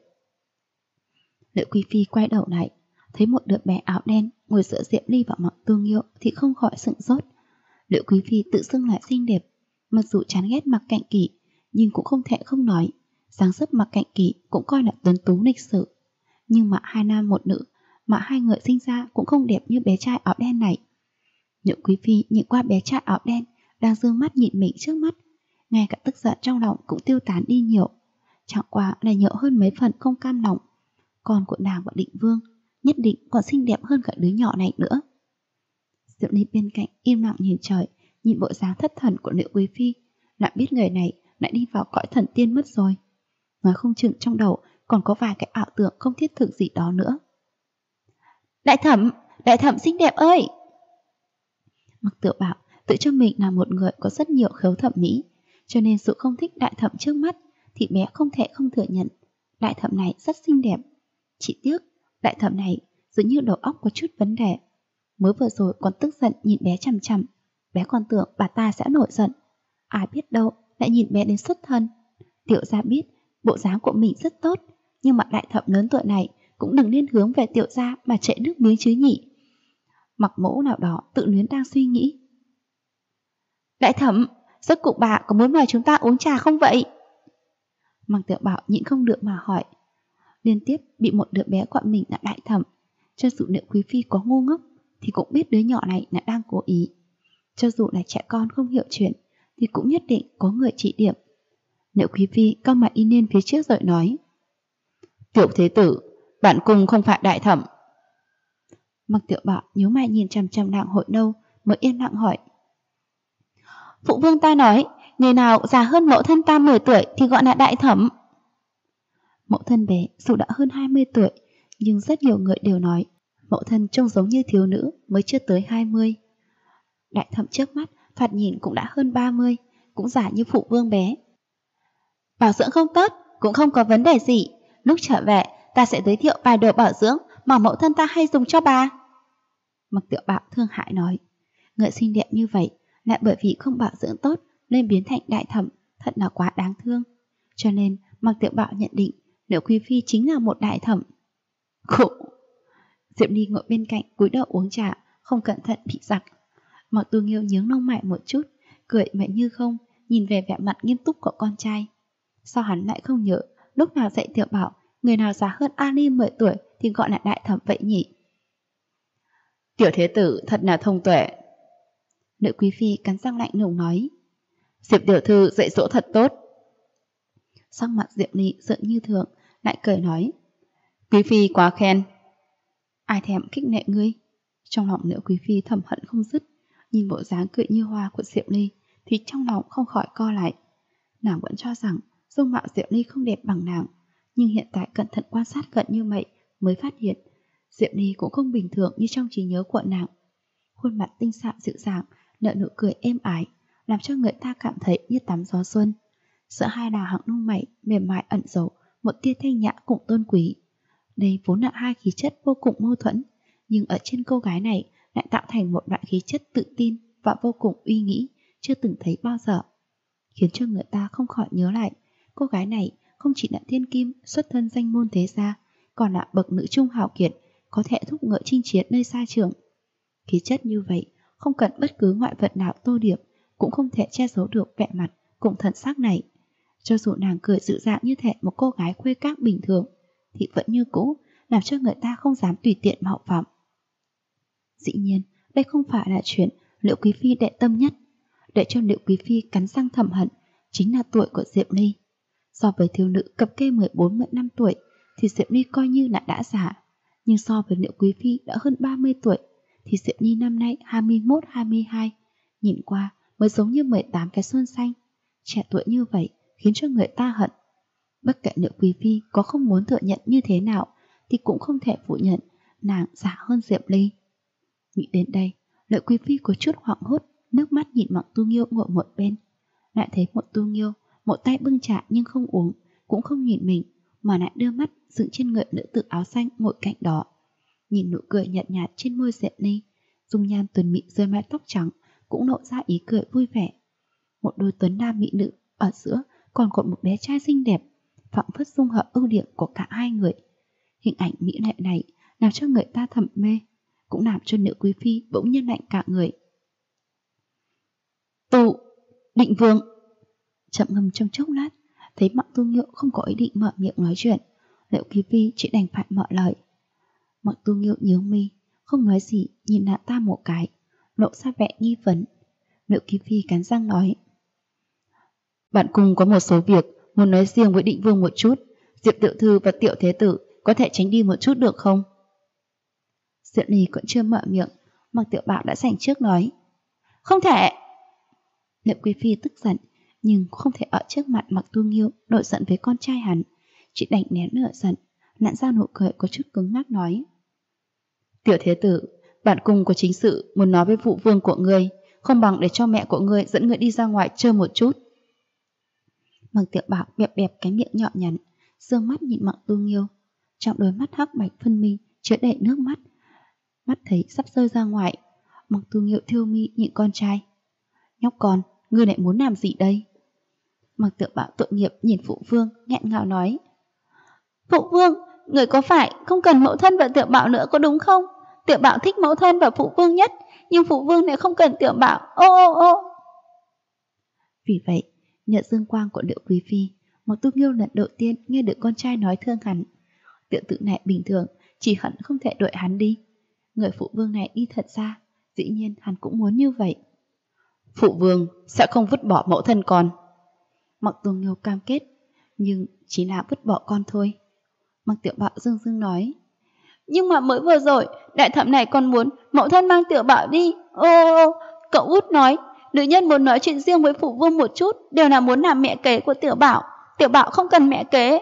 Nữ Quý Phi quay đầu lại, thấy một đứa bé áo đen ngồi giữa Diệu Ly và Mặc Tu Nghiêu thì không khỏi sửng sốt. Nữ Quý Phi tự xưng lại xinh đẹp, mặc dù chán ghét Mặc Cạnh Kỷ, nhưng cũng không thể không nói, dáng dấp Mặc Cạnh Kỷ cũng coi là tuấn tú lịch sự. Nhưng mà hai nam một nữ, mà hai người sinh ra cũng không đẹp như bé trai áo đen này. Nữ Quý Phi nhìn qua bé trai áo đen đang dương mắt nhìn mình trước mắt, ngay cả tức giận trong lòng cũng tiêu tán đi nhiều, chẳng qua là nhợ hơn mấy phần không cam lòng. Con của nàng và Định Vương nhất định còn xinh đẹp hơn cả đứa nhỏ này nữa. Diệu Ly bên cạnh im lặng nhìn trời, nhìn bộ dáng thất thần của Nữ Quý Phi, lại biết người này lại đi vào cõi thần tiên mất rồi. Nói không chừng trong đầu còn có vài cái ảo tưởng không thiết thực gì đó nữa. Đại thẩm xinh đẹp ơi! Mặc Tiểu Bảo tự cho mình là một người có rất nhiều khiếu thẩm mỹ, cho nên sự không thích đại thẩm trước mắt thì bé không thể không thừa nhận đại thẩm này rất xinh đẹp. Chỉ tiếc đại thẩm này dường như đầu óc có chút vấn đề. Mới vừa rồi còn tức giận nhìn bé chằm chằm, bé còn tưởng bà ta sẽ nổi giận, ai biết đâu lại nhìn bé đến xuất thân. Tiểu gia biết bộ dáng của mình rất tốt, nhưng mà đại thẩm lớn tuổi này cũng đừng nên hướng về tiểu gia mà chạy nước miếng chứ nhỉ. Mặc Mẫu nào đó tự luyến đang suy nghĩ. Đại thẩm, rốt cuộc bà có muốn mời chúng ta uống trà không vậy? Mặc Tiểu Bảo nhịn không được mà hỏi. Liên tiếp bị một đứa bé gọi mình là đại thẩm, cho dù Nữ Quý Phi có ngu ngốc thì cũng biết đứa nhỏ này là đang cố ý. Cho dù là trẻ con không hiểu chuyện thì cũng nhất định có người chỉ điểm. Nữ Quý Phi cau mày in lên phía trước rồi nói: Tiểu thế tử, bản cung không phải đại thẩm. Mặc Tiểu Bảo nhíu mày nhìn chằm chằm nàng hồi lâu mới yên lặng hỏi: Phụ vương ta nói, người nào già hơn mẫu thân ta 10 tuổi thì gọi là đại thẩm. Mẫu thân bé dù đã hơn 20 tuổi, nhưng rất nhiều người đều nói mẫu thân trông giống như thiếu nữ mới chưa tới 20. Đại thẩm trước mắt thoạt nhìn cũng đã hơn 30, cũng già như phụ vương bé. Bảo dưỡng không tốt, cũng không có vấn đề gì. Lúc trở về, ta sẽ giới thiệu vài đồ bảo dưỡng mà mẫu thân ta hay dùng cho bà. Mặc Tiểu Bảo thương hại nói, người xinh đẹp như vậy lại bởi vì không bảo dưỡng tốt nên biến thành đại thẩm, thật là quá đáng thương. Cho nên Mặc Tiểu Bảo nhận định Nữ Quý Phi chính là một đại thẩm. Khụ! Diệp Ly ngồi bên cạnh cúi đầu uống trà, không cẩn thận bị giặc. Mặc Tu Nghiêu nhướng lông mày một chút, cười mệt như không, nhìn về vẻ mặt nghiêm túc của con trai. Sao hắn lại không nhớ lúc nào dạy Tiểu Bảo người nào già hơn Ali 10 tuổi thì gọi là đại thẩm vậy nhỉ? Tiểu thế tử thật là thông tuệ. Nữ Quý Phi cắn răng lạnh lùng nói. Diệp tiểu thư dạy dỗ thật tốt. Sắc mặt Diệp Ly giận như thường, lại cười nói: Quý Phi quá khen. Ai thèm khích nệ ngươi? Trong lòng Nữ Quý Phi thầm hận không dứt, nhìn bộ dáng cười như hoa của Diệp Ly thì trong lòng không khỏi co lại. Nàng vẫn cho rằng dung mạo Diệp Ly không đẹp bằng nàng, nhưng hiện tại cẩn thận quan sát gần như vậy mới phát hiện Diệp Ly cũng không bình thường như trong trí nhớ của nàng. Khuôn mặt tinh xảo dịu dàng nở nụ cười êm ái, làm cho người ta cảm thấy như tắm gió xuân. Giữa hai đào hàng lông mày mềm mại ẩn giấu một tia thanh nhã cùng tôn quý. Đây vốn là hai khí chất vô cùng mâu thuẫn, nhưng ở trên cô gái này lại tạo thành một loại khí chất tự tin và vô cùng uy nghĩ chưa từng thấy bao giờ, khiến cho người ta không khỏi nhớ lại cô gái này không chỉ là thiên kim xuất thân danh môn thế gia, còn là bậc nữ trung hào kiệt, có thể thúc ngựa chinh chiến nơi xa trường. Khí chất như vậy không cần bất cứ ngoại vật nào tô điểm, cũng không thể che giấu được vẻ mặt cùng thần sắc này. Cho dù nàng cười dịu dàng như thể một cô gái khuê các bình thường, thì vẫn như cũ làm cho người ta không dám tùy tiện mạo phạm. Dĩ nhiên, đây không phải là chuyện Liễu Quý Phi đệ tâm nhất. Để cho Liễu Quý Phi cắn răng thầm hận chính là tuổi của Diệp Ly. So với thiếu nữ cập kê 14-15 tuổi thì Diệp Ly coi như là đã già, nhưng so với Liễu Quý Phi đã hơn 30 tuổi thì Diệp Ly năm nay 21-22, nhìn qua mới giống như 18 cái xuân xanh. Trẻ tuổi như vậy khiến cho người ta hận. Bất kể Liễu Quý Phi có không muốn thừa nhận như thế nào thì cũng không thể phủ nhận nàng già hơn Diệp Ly. Nghĩ đến đây, Liễu Quý Phi có chút hoảng hốt, nước mắt nhìn Mạc Tu Nghiêu ngồi một bên. Lại thấy một Tu Nghiêu, một tay bưng trà nhưng không uống, cũng không nhìn mình, mà lại đưa mắt dựng trên người nữ tử áo xanh ngồi cạnh đó. Nhìn nụ cười nhợt nhạt trên môi Diệp Ly, dung nhan tuấn mỹ dưới mái tóc trắng cũng lộ ra ý cười vui vẻ. Một đôi tuấn nam mỹ nữ ở giữa còn có một bé trai xinh đẹp, phảng phất dung hợp ưu điểm của cả hai người. Hình ảnh mỹ lệ này làm cho người ta thầm mê, cũng làm cho Liễu Quý Phi bỗng nhiên lạnh cả người. Tụ, Định Vương. Chậm ngâm trong chốc lát, thấy Mạc Tu Nghiêu không có ý định mở miệng nói chuyện, Liễu Quý Phi chỉ đành phải mở lời. Mạc Tu Nghiêu nhướng mi, không nói gì, nhìn nàng ta một cái, lộ ra vẻ nghi vấn. Liễu Quý Phi cắn răng nói: Bạn cùng có một số việc muốn nói riêng với Định Vương một chút. Diệp tiểu thư và Tiểu thế tử có thể tránh đi một chút được không? Diệp Ly còn chưa mở miệng, Mạc Tiểu Bảo đã giành trước nói: Không thể. Liễu Quý Phi tức giận, nhưng không thể ở trước mặt Mạc Tu Nghiêu nổi giận với con trai hắn, chỉ đành nén nửa giận, nặn ra nụ cười có chút cứng ngắc nói: Tiểu thế tử, bản cung có chính sự muốn nói với phụ vương của ngươi, không bằng để cho mẹ của ngươi dẫn ngươi đi ra ngoài chơi một chút. Mạc Tiểu Bảo bẹp bẹp cái miệng nhọn nhắn, dương mắt nhìn Mạc Tu Nghiêu, trong đôi mắt hắc bạch phân minh chứa đầy nước mắt, mắt thấy sắp rơi ra ngoài. Mạc Tu Nghiêu thiêu mi nhìn con trai: Nhóc con, ngươi lại muốn làm gì đây? Mạc Tiểu Bảo tội nghiệp nhìn phụ vương, nghẹn ngào nói: Phụ vương, người có phải không cần mẫu thân và Tiểu Bảo nữa có đúng không? Tiểu Bảo thích mẫu thân và phụ vương nhất, nhưng phụ vương lại không cần Tiểu Bảo. Ô ô ô. Vì vậy, nhờ dương quang của Liễu Quý Phi, Mạc Tu Nghiêu lần đầu tiên nghe được con trai nói thương hắn. Tiểu tử này bình thường chỉ hận không thể đuổi hắn đi. Người phụ vương này đi thật ra, dĩ nhiên hắn cũng muốn như vậy. Phụ vương sẽ không vứt bỏ mẫu thân con. Mạc Tu Nghiêu cam kết, nhưng chỉ là vứt bỏ con thôi. Mạc Tiểu Bảo dương dương nói: Nhưng mà mới vừa rồi đại thẩm này còn muốn mẫu thân mang Tiểu Bảo đi. Ô ô, cậu út nói nữ nhân muốn nói chuyện riêng với phụ vương một chút đều là muốn làm mẹ kế của Tiểu Bảo. Tiểu Bảo không cần mẹ kế.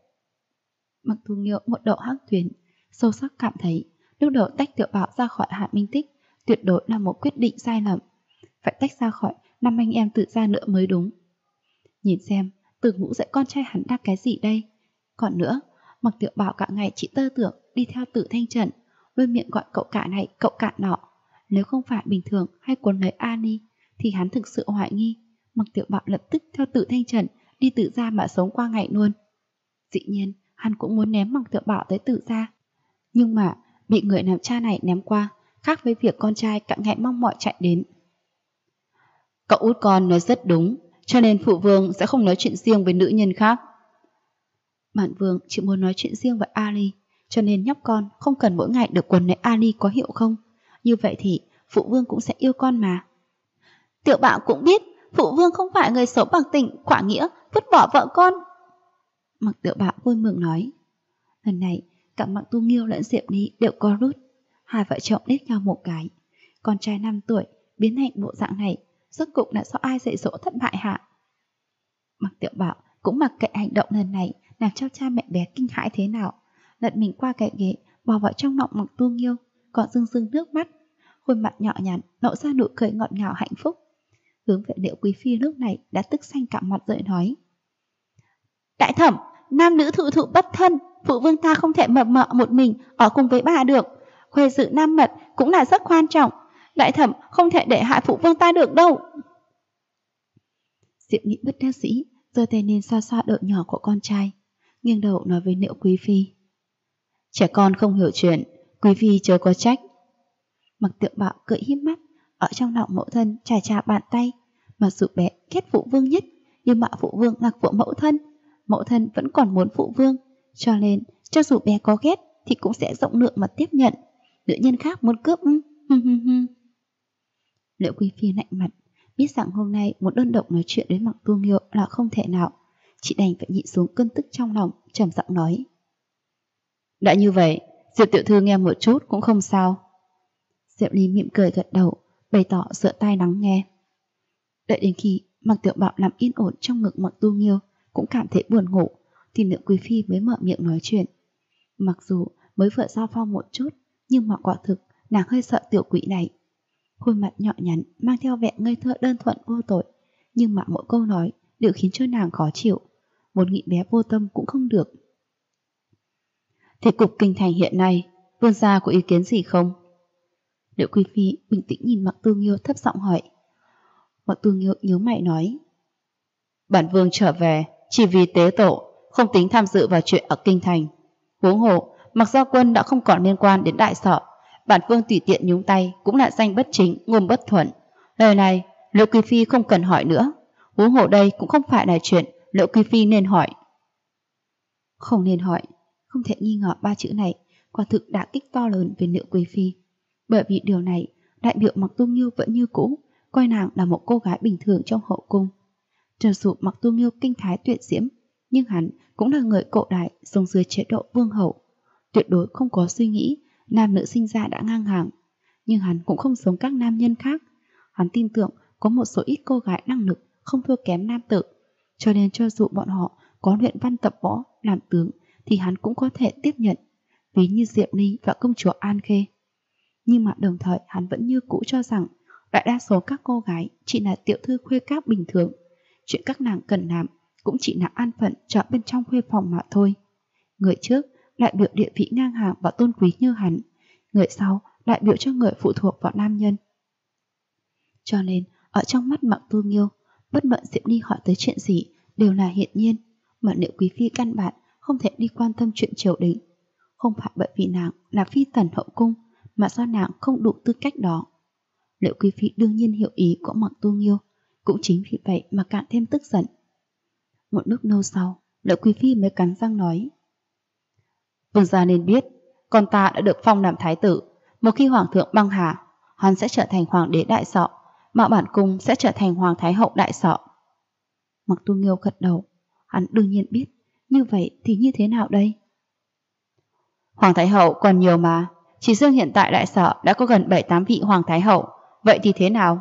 Mạc Tu Nghiêu một độ hắc tuyến, sâu sắc cảm thấy lúc đầu tách Tiểu Bảo ra khỏi Hạ Minh Tích tuyệt đối là một quyết định sai lầm, phải tách ra khỏi năm anh em tự ra nữa mới đúng. Nhìn xem Từ Ngũ dạy con trai hắn đáp cái gì đây. Còn nữa, Mạc Tiểu Bảo cả ngày chỉ tơ tưởng đi theo Tử Thanh Trần, đôi miệng gọi cậu cả này cậu cả nọ. Nếu không phải bình thường hay cuốn lấy Ani thì hắn thực sự hoài nghi Mạc Tiểu Bảo lập tức theo Tử Thanh Trần đi Tử gia mà sống qua ngày luôn. Dĩ nhiên hắn cũng muốn ném Mạc Tiểu Bảo tới Tử gia, nhưng mà bị người làm cha này ném qua, khác với việc con trai cả ngày mong mỏi chạy đến. Cậu út con nói rất đúng, cho nên phụ vương sẽ không nói chuyện riêng với nữ nhân khác. Bản vương chỉ muốn nói chuyện riêng với Ali, cho nên nhóc con không cần mỗi ngày được quấn lấy Ali có hiểu không? Như vậy thì phụ vương cũng sẽ yêu con mà. Tiểu Bảo cũng biết phụ vương không phải người xấu bằng tình quả nghĩa vứt bỏ vợ con. Mạc Tiểu Bảo vui mừng nói. Lần này cả Mạc Tu Nghiêu lẫn Diệp Ly đều có rút, hai vợ chồng liếc nhau một cái. Con trai 5 tuổi biến thành bộ dạng này, rốt cục là do ai dạy dỗ thất bại hả? Mạc Tiểu Bảo cũng mặc kệ hành động lần này làm cho cha mẹ bé kinh hãi thế nào, lật mình qua cái ghế bò vào trong lòng Mạc Tu Nghiêu, còn rưng rưng nước mắt, khuôn mặt nhỏ nhắn lộ ra nụ cười ngọt ngào hạnh phúc. Hướng về Liễu Quý Phi lúc này đã tức xanh cả mặt rồi nói: Đại thẩm, nam nữ thụ thụ bất thân, phụ vương ta không thể mập mờ một mình ở cùng với bà được. Khuê dự nam mật cũng là rất quan trọng. Đại thẩm không thể để hại phụ vương ta được đâu. Diệp Nghị bất đắc dĩ giơ tay lên xoa xoa đầu nhỏ của con trai, nghiêng đầu nói với Liễu Quý Phi: Trẻ con không hiểu chuyện, Quý Phi chớ có trách. Mặc Tiệu Bảo cười híp mắt, ở trong lòng mẫu thân chà chà bàn tay. Mặc dù bé ghét phụ vương nhất, nhưng mà phụ vương là của mẫu thân vẫn còn muốn phụ vương, cho nên cho dù bé có ghét thì cũng sẽ rộng lượng mà tiếp nhận. Nữ nhân khác muốn cướp Liễu Quý Phi lạnh mặt, biết rằng hôm nay một đơn độc nói chuyện với Mặc Tu Nghiêu là không thể nào, chị đành phải nhịn xuống cơn tức trong lòng, trầm giọng nói: Đã như vậy, Diệp tiểu thư nghe một chút cũng không sao. Diệp Ly mỉm cười gật đầu, bày tỏ dựa tai lắng nghe. Đợi đến khi Mặc Tiểu Bảo nằm yên ổn trong ngực Mặc Tu Nghiêu cũng cảm thấy buồn ngủ, thì Liễu Quý Phi mới mở miệng nói chuyện. Mặc dù mới vừa giao phong một chút, nhưng mà quả thực nàng hơi sợ tiểu quỷ này. Khuôn mặt nhỏ nhắn mang theo vẻ ngây thơ đơn thuần vô tội, nhưng mà mỗi câu nói đều khiến cho nàng khó chịu, muốn nghĩ bé vô tâm cũng không được. Thế cục kinh thành hiện nay, vương gia có ý kiến gì không? Liễu Quý Phi bình tĩnh nhìn Mặc Tu Nghiêu thấp giọng hỏi. Mặc Tu Nghiêu nhíu mày nói: Bản vương trở về chỉ vì tế tổ, không tính tham dự vào chuyện ở kinh thành. Huống hồ, Mặc Gia Quân đã không còn liên quan đến đại sở, bản vương tùy tiện nhúng tay cũng là danh bất chính, ngôn bất thuận. Lời này Liễu Quý Phi không cần hỏi nữa. Huống hồ đây cũng không phải là chuyện Liễu Quý Phi nên hỏi. Không nên hỏi, không thể nghi ngờ ba chữ này quả thực đã kích to lớn về Liễu Quý Phi. Bởi vì điều này đại biểu Mặc Tu Nghiêu vẫn như cũ coi nàng là một cô gái bình thường trong hậu cung. Cho dù Mặc Tu Nghiêu kinh thái tuyệt diễm, nhưng hắn cũng là người cổ đại sống dưới chế độ vương hậu, tuyệt đối không có suy nghĩ nam nữ sinh ra đã ngang hàng. Nhưng hắn cũng không giống các nam nhân khác. Hắn tin tưởng có một số ít cô gái năng lực không thua kém nam tử, cho nên cho dù bọn họ có luyện văn tập võ làm tướng thì hắn cũng có thể tiếp nhận, ví như Diệp Ly và công chúa An Khê. Nhưng mà đồng thời hắn vẫn như cũ cho rằng đại đa số các cô gái chỉ là tiểu thư khuê các bình thường, chuyện các nàng cần làm cũng chỉ là an phận cho bên trong khuê phòng mà thôi. Người trước đại biểu địa vị ngang hàng và tôn quý như hắn, người sau đại biểu cho người phụ thuộc vào nam nhân. Cho nên ở trong mắt Mặc Tu Nghiêu, bất luận Diệp Ly hỏi tới chuyện gì đều là hiển nhiên, mà Liễu Quý Phi căn bản không thể đi quan tâm chuyện triều đình. Không phải bởi vì nàng là phi tần hậu cung, mà do nàng không đủ tư cách đó. Liễu Quý Phi đương nhiên hiểu ý của Mặc Tu Nghiêu, cũng chính vì vậy mà càng thêm tức giận. Một lúc lâu sau, Liễu Quý Phi mới cắn răng nói: Vương gia nên biết, con ta đã được phong làm thái tử. Một khi hoàng thượng băng hà, hắn sẽ trở thành hoàng đế đại sọ, mà bản cung sẽ trở thành hoàng thái hậu đại sọ. Mặc Tu Nghiêu gật đầu, hắn đương nhiên biết. Như vậy thì như thế nào đây? Hoàng thái hậu còn nhiều mà, chỉ riêng hiện tại đại sở đã có gần 7-8 vị hoàng thái hậu. Vậy thì thế nào?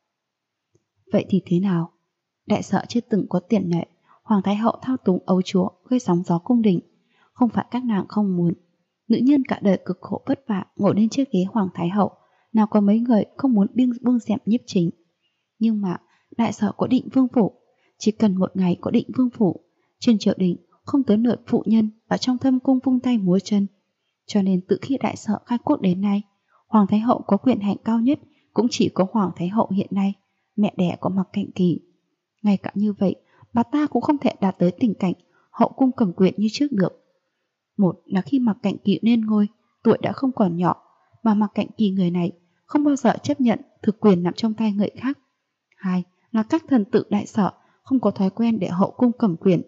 Vậy thì thế nào? Đại sở chưa từng có tiền lệ hoàng thái hậu thao túng ấu chúa gây sóng gió cung đình. Không phải các nàng không muốn. Nữ nhân cả đời cực khổ vất vả ngồi lên chiếc ghế hoàng thái hậu, nào có mấy người không muốn buông xẻm nhiếp chính. Nhưng mà đại sở có Định Vương phủ, chỉ cần một ngày có Định Vương phủ, trên triều đình không tới lượt phụ nhân ở trong thâm cung vung tay múa chân. Cho nên từ khi đại sở khai quốc đến nay, hoàng thái hậu có quyền hành cao nhất cũng chỉ có hoàng thái hậu hiện nay, mẹ đẻ của Mặc Cạnh Kỳ. Ngay cả như vậy, bà ta cũng không thể đạt tới tình cảnh hậu cung cầm quyền như trước được. Một là khi Mặc Cạnh Kỳ lên ngôi, tuổi đã không còn nhỏ, mà Mặc Cạnh Kỳ người này không bao giờ chấp nhận thực quyền nằm trong tay người khác. Hai là các thần tử đại sở không có thói quen để hậu cung cầm quyền.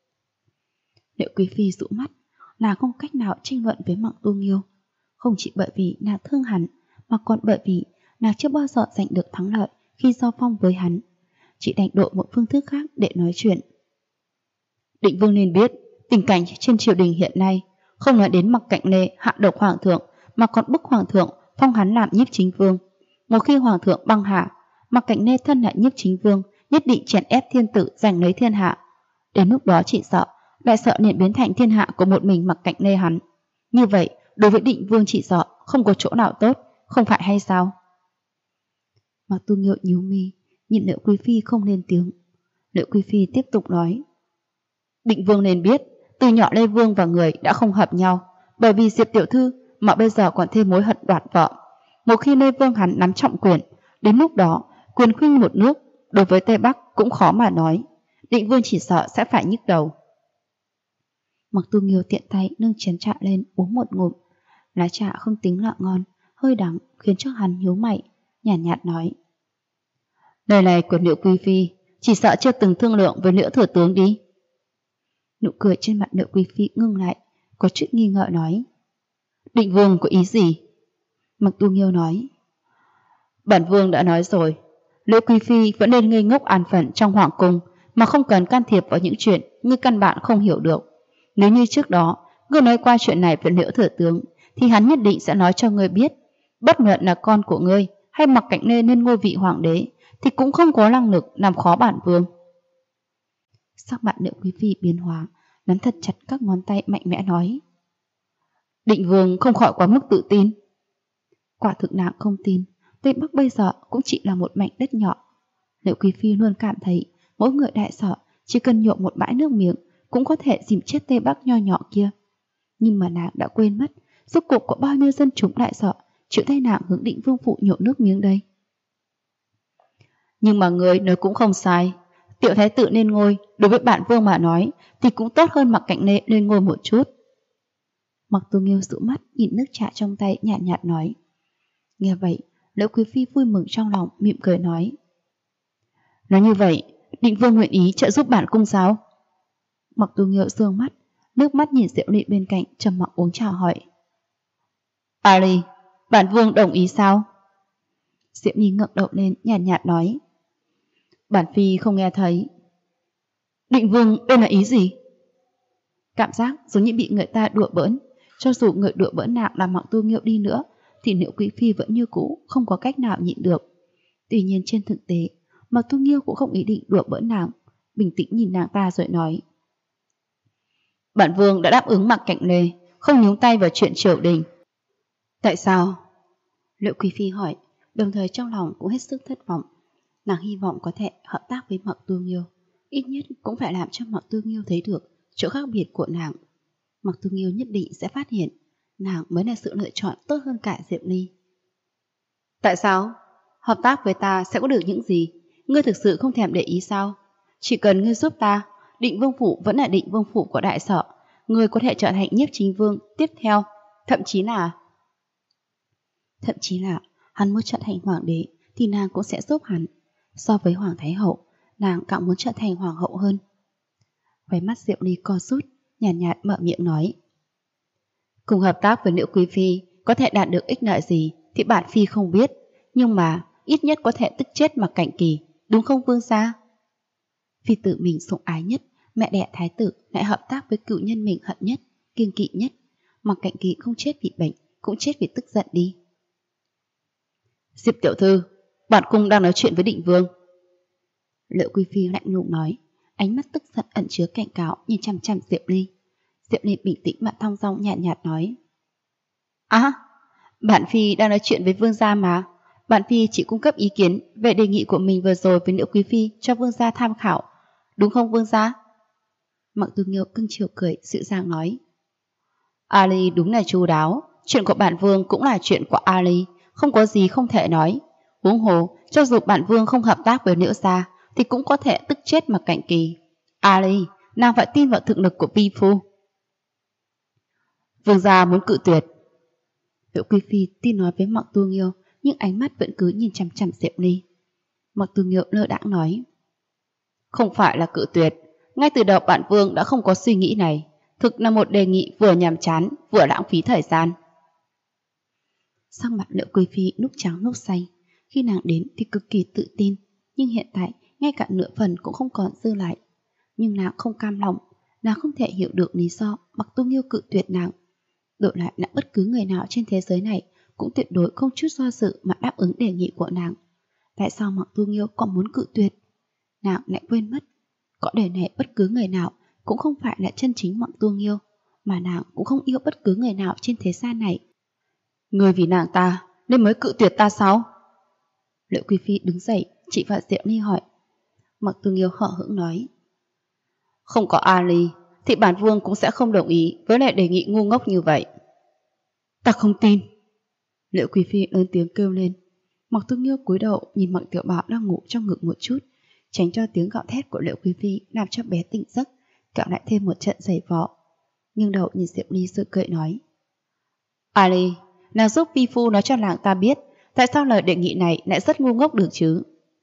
Liễu Quý Phi dụ mắt, là không cách nào tranh luận với Mặc Tu Nghiêu, không chỉ bởi vì nàng thương hắn, mà còn bởi vì nàng chưa bao giờ giành được thắng lợi khi giao phong với hắn. Chỉ đành đổi một phương thức khác để nói chuyện. Định Vương nên biết, tình cảnh trên triều đình hiện nay không nói đến Mặc Cạnh Lê hạ độc hoàng thượng, mà còn bức hoàng thượng phong hắn làm nhiếp chính vương. Một khi hoàng thượng băng hà, Mặc Cạnh Lê thân là nhiếp chính vương, nhất định chèn ép thiên tử giành lấy thiên hạ. Đến lúc đó chỉ sợ đại sở nên biến thành thiên hạ của một mình Mặc Cạnh Lê hắn. Như vậy đối với Định Vương chỉ sợ không có chỗ nào tốt, không phải hay sao? Mặc Tu Nghiêu nhíu mi, nhìn Liệu Quý Phi không lên tiếng. Liệu Quý Phi tiếp tục nói. Định Vương nên biết, từ nhỏ Lê Vương và người đã không hợp nhau, bởi vì Diệp tiểu thư mà bây giờ còn thêm mối hận đoạt vợ. Một khi Lê Vương hắn nắm trọng quyền, đến lúc đó quyền khuynh một nước đối với Tây Bắc cũng khó mà nói. Định Vương chỉ sợ sẽ phải nhức đầu. Mặc Tu Nghiêu tiện tay nâng chén trà lên uống một ngụm. Lá trà không tính là ngon, hơi đắng khiến cho hắn nhíu mày, nhàn nhạt nói. Lời này của Liệu Quý Phi chỉ sợ chưa từng thương lượng với Liễu thừa tướng đi. Nụ cười trên mặt Liệu Quý Phi ngưng lại, có chút nghi ngờ nói. Định Vương có ý gì? Mặc Tu Nghiêu nói. Bản Vương đã nói rồi, Liễu Quý Phi vẫn nên ngây ngốc an phận trong hoàng cung, mà không cần can thiệp vào những chuyện ngươi căn bản không hiểu được. Nếu như trước đó ngươi nói qua chuyện này với Liễu thừa tướng, thì hắn nhất định sẽ nói cho ngươi biết, bất luận là con của ngươi hay Mặc Cạnh Lê lên ngôi vị hoàng đế thì cũng không có năng lực làm khó bản Vương. Sắc mặt Liễu Quý Phi biến hóa, nắm thật chặt các ngón tay mạnh mẽ nói. Định Vương không khỏi quá mức tự tin. Quả thực nàng không tin, Tây Bắc bây giờ cũng chỉ là một mảnh đất nhỏ. Liễu Quý Phi luôn cảm thấy mỗi người đại sở chỉ cần nhộn một bãi nước miếng cũng có thể dìm chết Tây Bắc nho nhỏ kia. Nhưng mà nàng đã quên mất, rốt cuộc có bao nhiêu dân chúng đại sở chịu thay nàng hướng Định Vương phủ nhộn nước miếng đây. Nhưng mà người nói cũng không sai, tiểu thái tử lên ngôi đối với bản Vương mà nói thì cũng tốt hơn Mặc Cạnh Lê lên ngôi một chút. Mặc Tu Nghiêu dụ mắt nhìn nước trà trong tay, nhạt nhạt nói. Nghe vậy, Liễu Quý Phi vui mừng trong lòng, mỉm cười nói. Nói như vậy, Định Vương nguyện ý trợ giúp bản cung sao? Mặc Tu Nghiêu dương mắt, nước mắt nhìn Diệu Ly bên cạnh, trầm mặc uống trà hỏi. Ali, bản Vương đồng ý sao? Diệu Ly ngẩng đầu lên, nhạt nhạt nói. Bản Phi không nghe thấy. Định Vương đây là ý gì? Cảm giác giống như bị người ta đùa bỡn. Cho dù người đùa bỡn nào là Mặc Tu Nghiêu đi nữa thì Liễu Quý Phi vẫn như cũ, không có cách nào nhịn được. Tuy nhiên trên thực tế, Mặc Tu Nghiêu cũng không ý định đùa bỡn nàng, bình tĩnh nhìn nàng ta rồi nói. Bản Vương đã đáp ứng Mặc Cạnh Lê, không nhúng tay vào chuyện triều đình. Tại sao? Liễu Quý Phi hỏi, đồng thời trong lòng cũng hết sức thất vọng. Nàng hy vọng có thể hợp tác với Mặc Tu Nghiêu, ít nhất cũng phải làm cho Mặc Tu Nghiêu thấy được chỗ khác biệt của nàng. Mặc Tu Nghiêu nhất định sẽ phát hiện nàng mới là sự lựa chọn tốt hơn cả Diệp Ly. Tại sao? Hợp tác với ta sẽ có được những gì? Ngươi thực sự không thèm để ý sao? Chỉ cần ngươi giúp ta, Định Vương phủ vẫn là Định Vương phủ của đại sở. Ngươi có thể trở thành nhiếp chính vương tiếp theo, thậm chí là hắn muốn trở thành hoàng đế thì nàng cũng sẽ giúp hắn. So với hoàng thái hậu, nàng càng muốn trở thành hoàng hậu hơn. Khóe mắt Diệu Ly co rút, nhàn nhạt mở miệng nói. Cùng hợp tác với Liễu Quý Phi có thể đạt được ích lợi gì thì bản Phi không biết, nhưng mà ít nhất có thể tức chết Mặc Cạnh Kỳ, đúng không Vương gia? Phi tử mình sủng ái nhất, mẹ đẻ thái tử lại hợp tác với cựu nhân mình hận nhất, kiêng kỵ nhất. Mặc Cạnh Kỳ không chết vì bệnh, cũng chết vì tức giận đi. Diệp tiểu thư, bản cung đang nói chuyện với Định Vương. Liễu Quý Phi lạnh lùng nói, ánh mắt tức giận ẩn chứa cảnh cáo nhìn chằm chằm Diệp Ly. Diệp Ly bình tĩnh mà thong dong nhạt nhạt nói. Bản Phi đang nói chuyện với Vương gia mà. Bản Phi chỉ cung cấp ý kiến về đề nghị của mình vừa rồi với Liễu Quý Phi cho Vương gia tham khảo. Đúng không Vương gia? Mặc Tu Nghiêu cưng chiều cười, dịu dàng nói. Ali đúng là chu đáo. Chuyện của bản Vương cũng là chuyện của Ali, không có gì không thể nói. Huống hồ, cho dù bản Vương không hợp tác với Liễu gia thì cũng có thể tức chết Mặc Cạnh Kỳ. Ali, nàng phải tin vào thực lực của Vi Phu. Vương gia muốn cự tuyệt. Liễu Quý Phi tin nói với Mặc Tu Nghiêu, nhưng ánh mắt vẫn cứ nhìn chằm chằm Diệp Ly. Mặc Tu Nghiêu lơ đãng nói. Không phải là cự tuyệt, ngay từ đầu bản Vương đã không có suy nghĩ này. Thực là một đề nghị vừa nhàm chán, vừa lãng phí thời gian. Sắc mặt Liễu Quý Phi lúc trắng lúc xanh. Khi nàng đến thì cực kỳ tự tin, nhưng hiện tại ngay cả nửa phần cũng không còn dư lại. Nhưng nàng không cam lòng, nàng không thể hiểu được lý do Mặc Tu Nghiêu cự tuyệt nàng. Đổi lại là bất cứ người nào trên thế giới này cũng tuyệt đối không chút do dự mà đáp ứng đề nghị của nàng. Tại sao Mặc Tu Nghiêu còn muốn cự tuyệt? Nàng lại quên mất, cõi đời này bất cứ người nào cũng không phải là chân chính Mặc Tu Nghiêu, mà nàng cũng không yêu bất cứ người nào trên thế gian này. Người vì nàng ta nên mới cự tuyệt ta sao? Liệu Quý Phi đứng dậy, chị và Diệu Ly hỏi. Mặc Tương Yêu hờ hững nói. Không có Ali thì bản vương cũng sẽ không đồng ý với lại đề nghị ngu ngốc như vậy. Ta không tin. Liệu Quý Phi lớn tiếng kêu lên. Mặc Tương Yêu cúi đầu nhìn Mặc Tiểu Bảo đang ngủ trong ngực một chút, tránh cho tiếng gạo thét của Liệu Quý Phi làm cho bé tỉnh giấc, kẹo lại thêm một trận giày vò. Nhưng đầu nhìn Diệu Ly sự cười nói. Ali, nàng giúp Vi Phu nói cho làng ta biết tại sao lời đề nghị này lại rất ngu ngốc được chứ.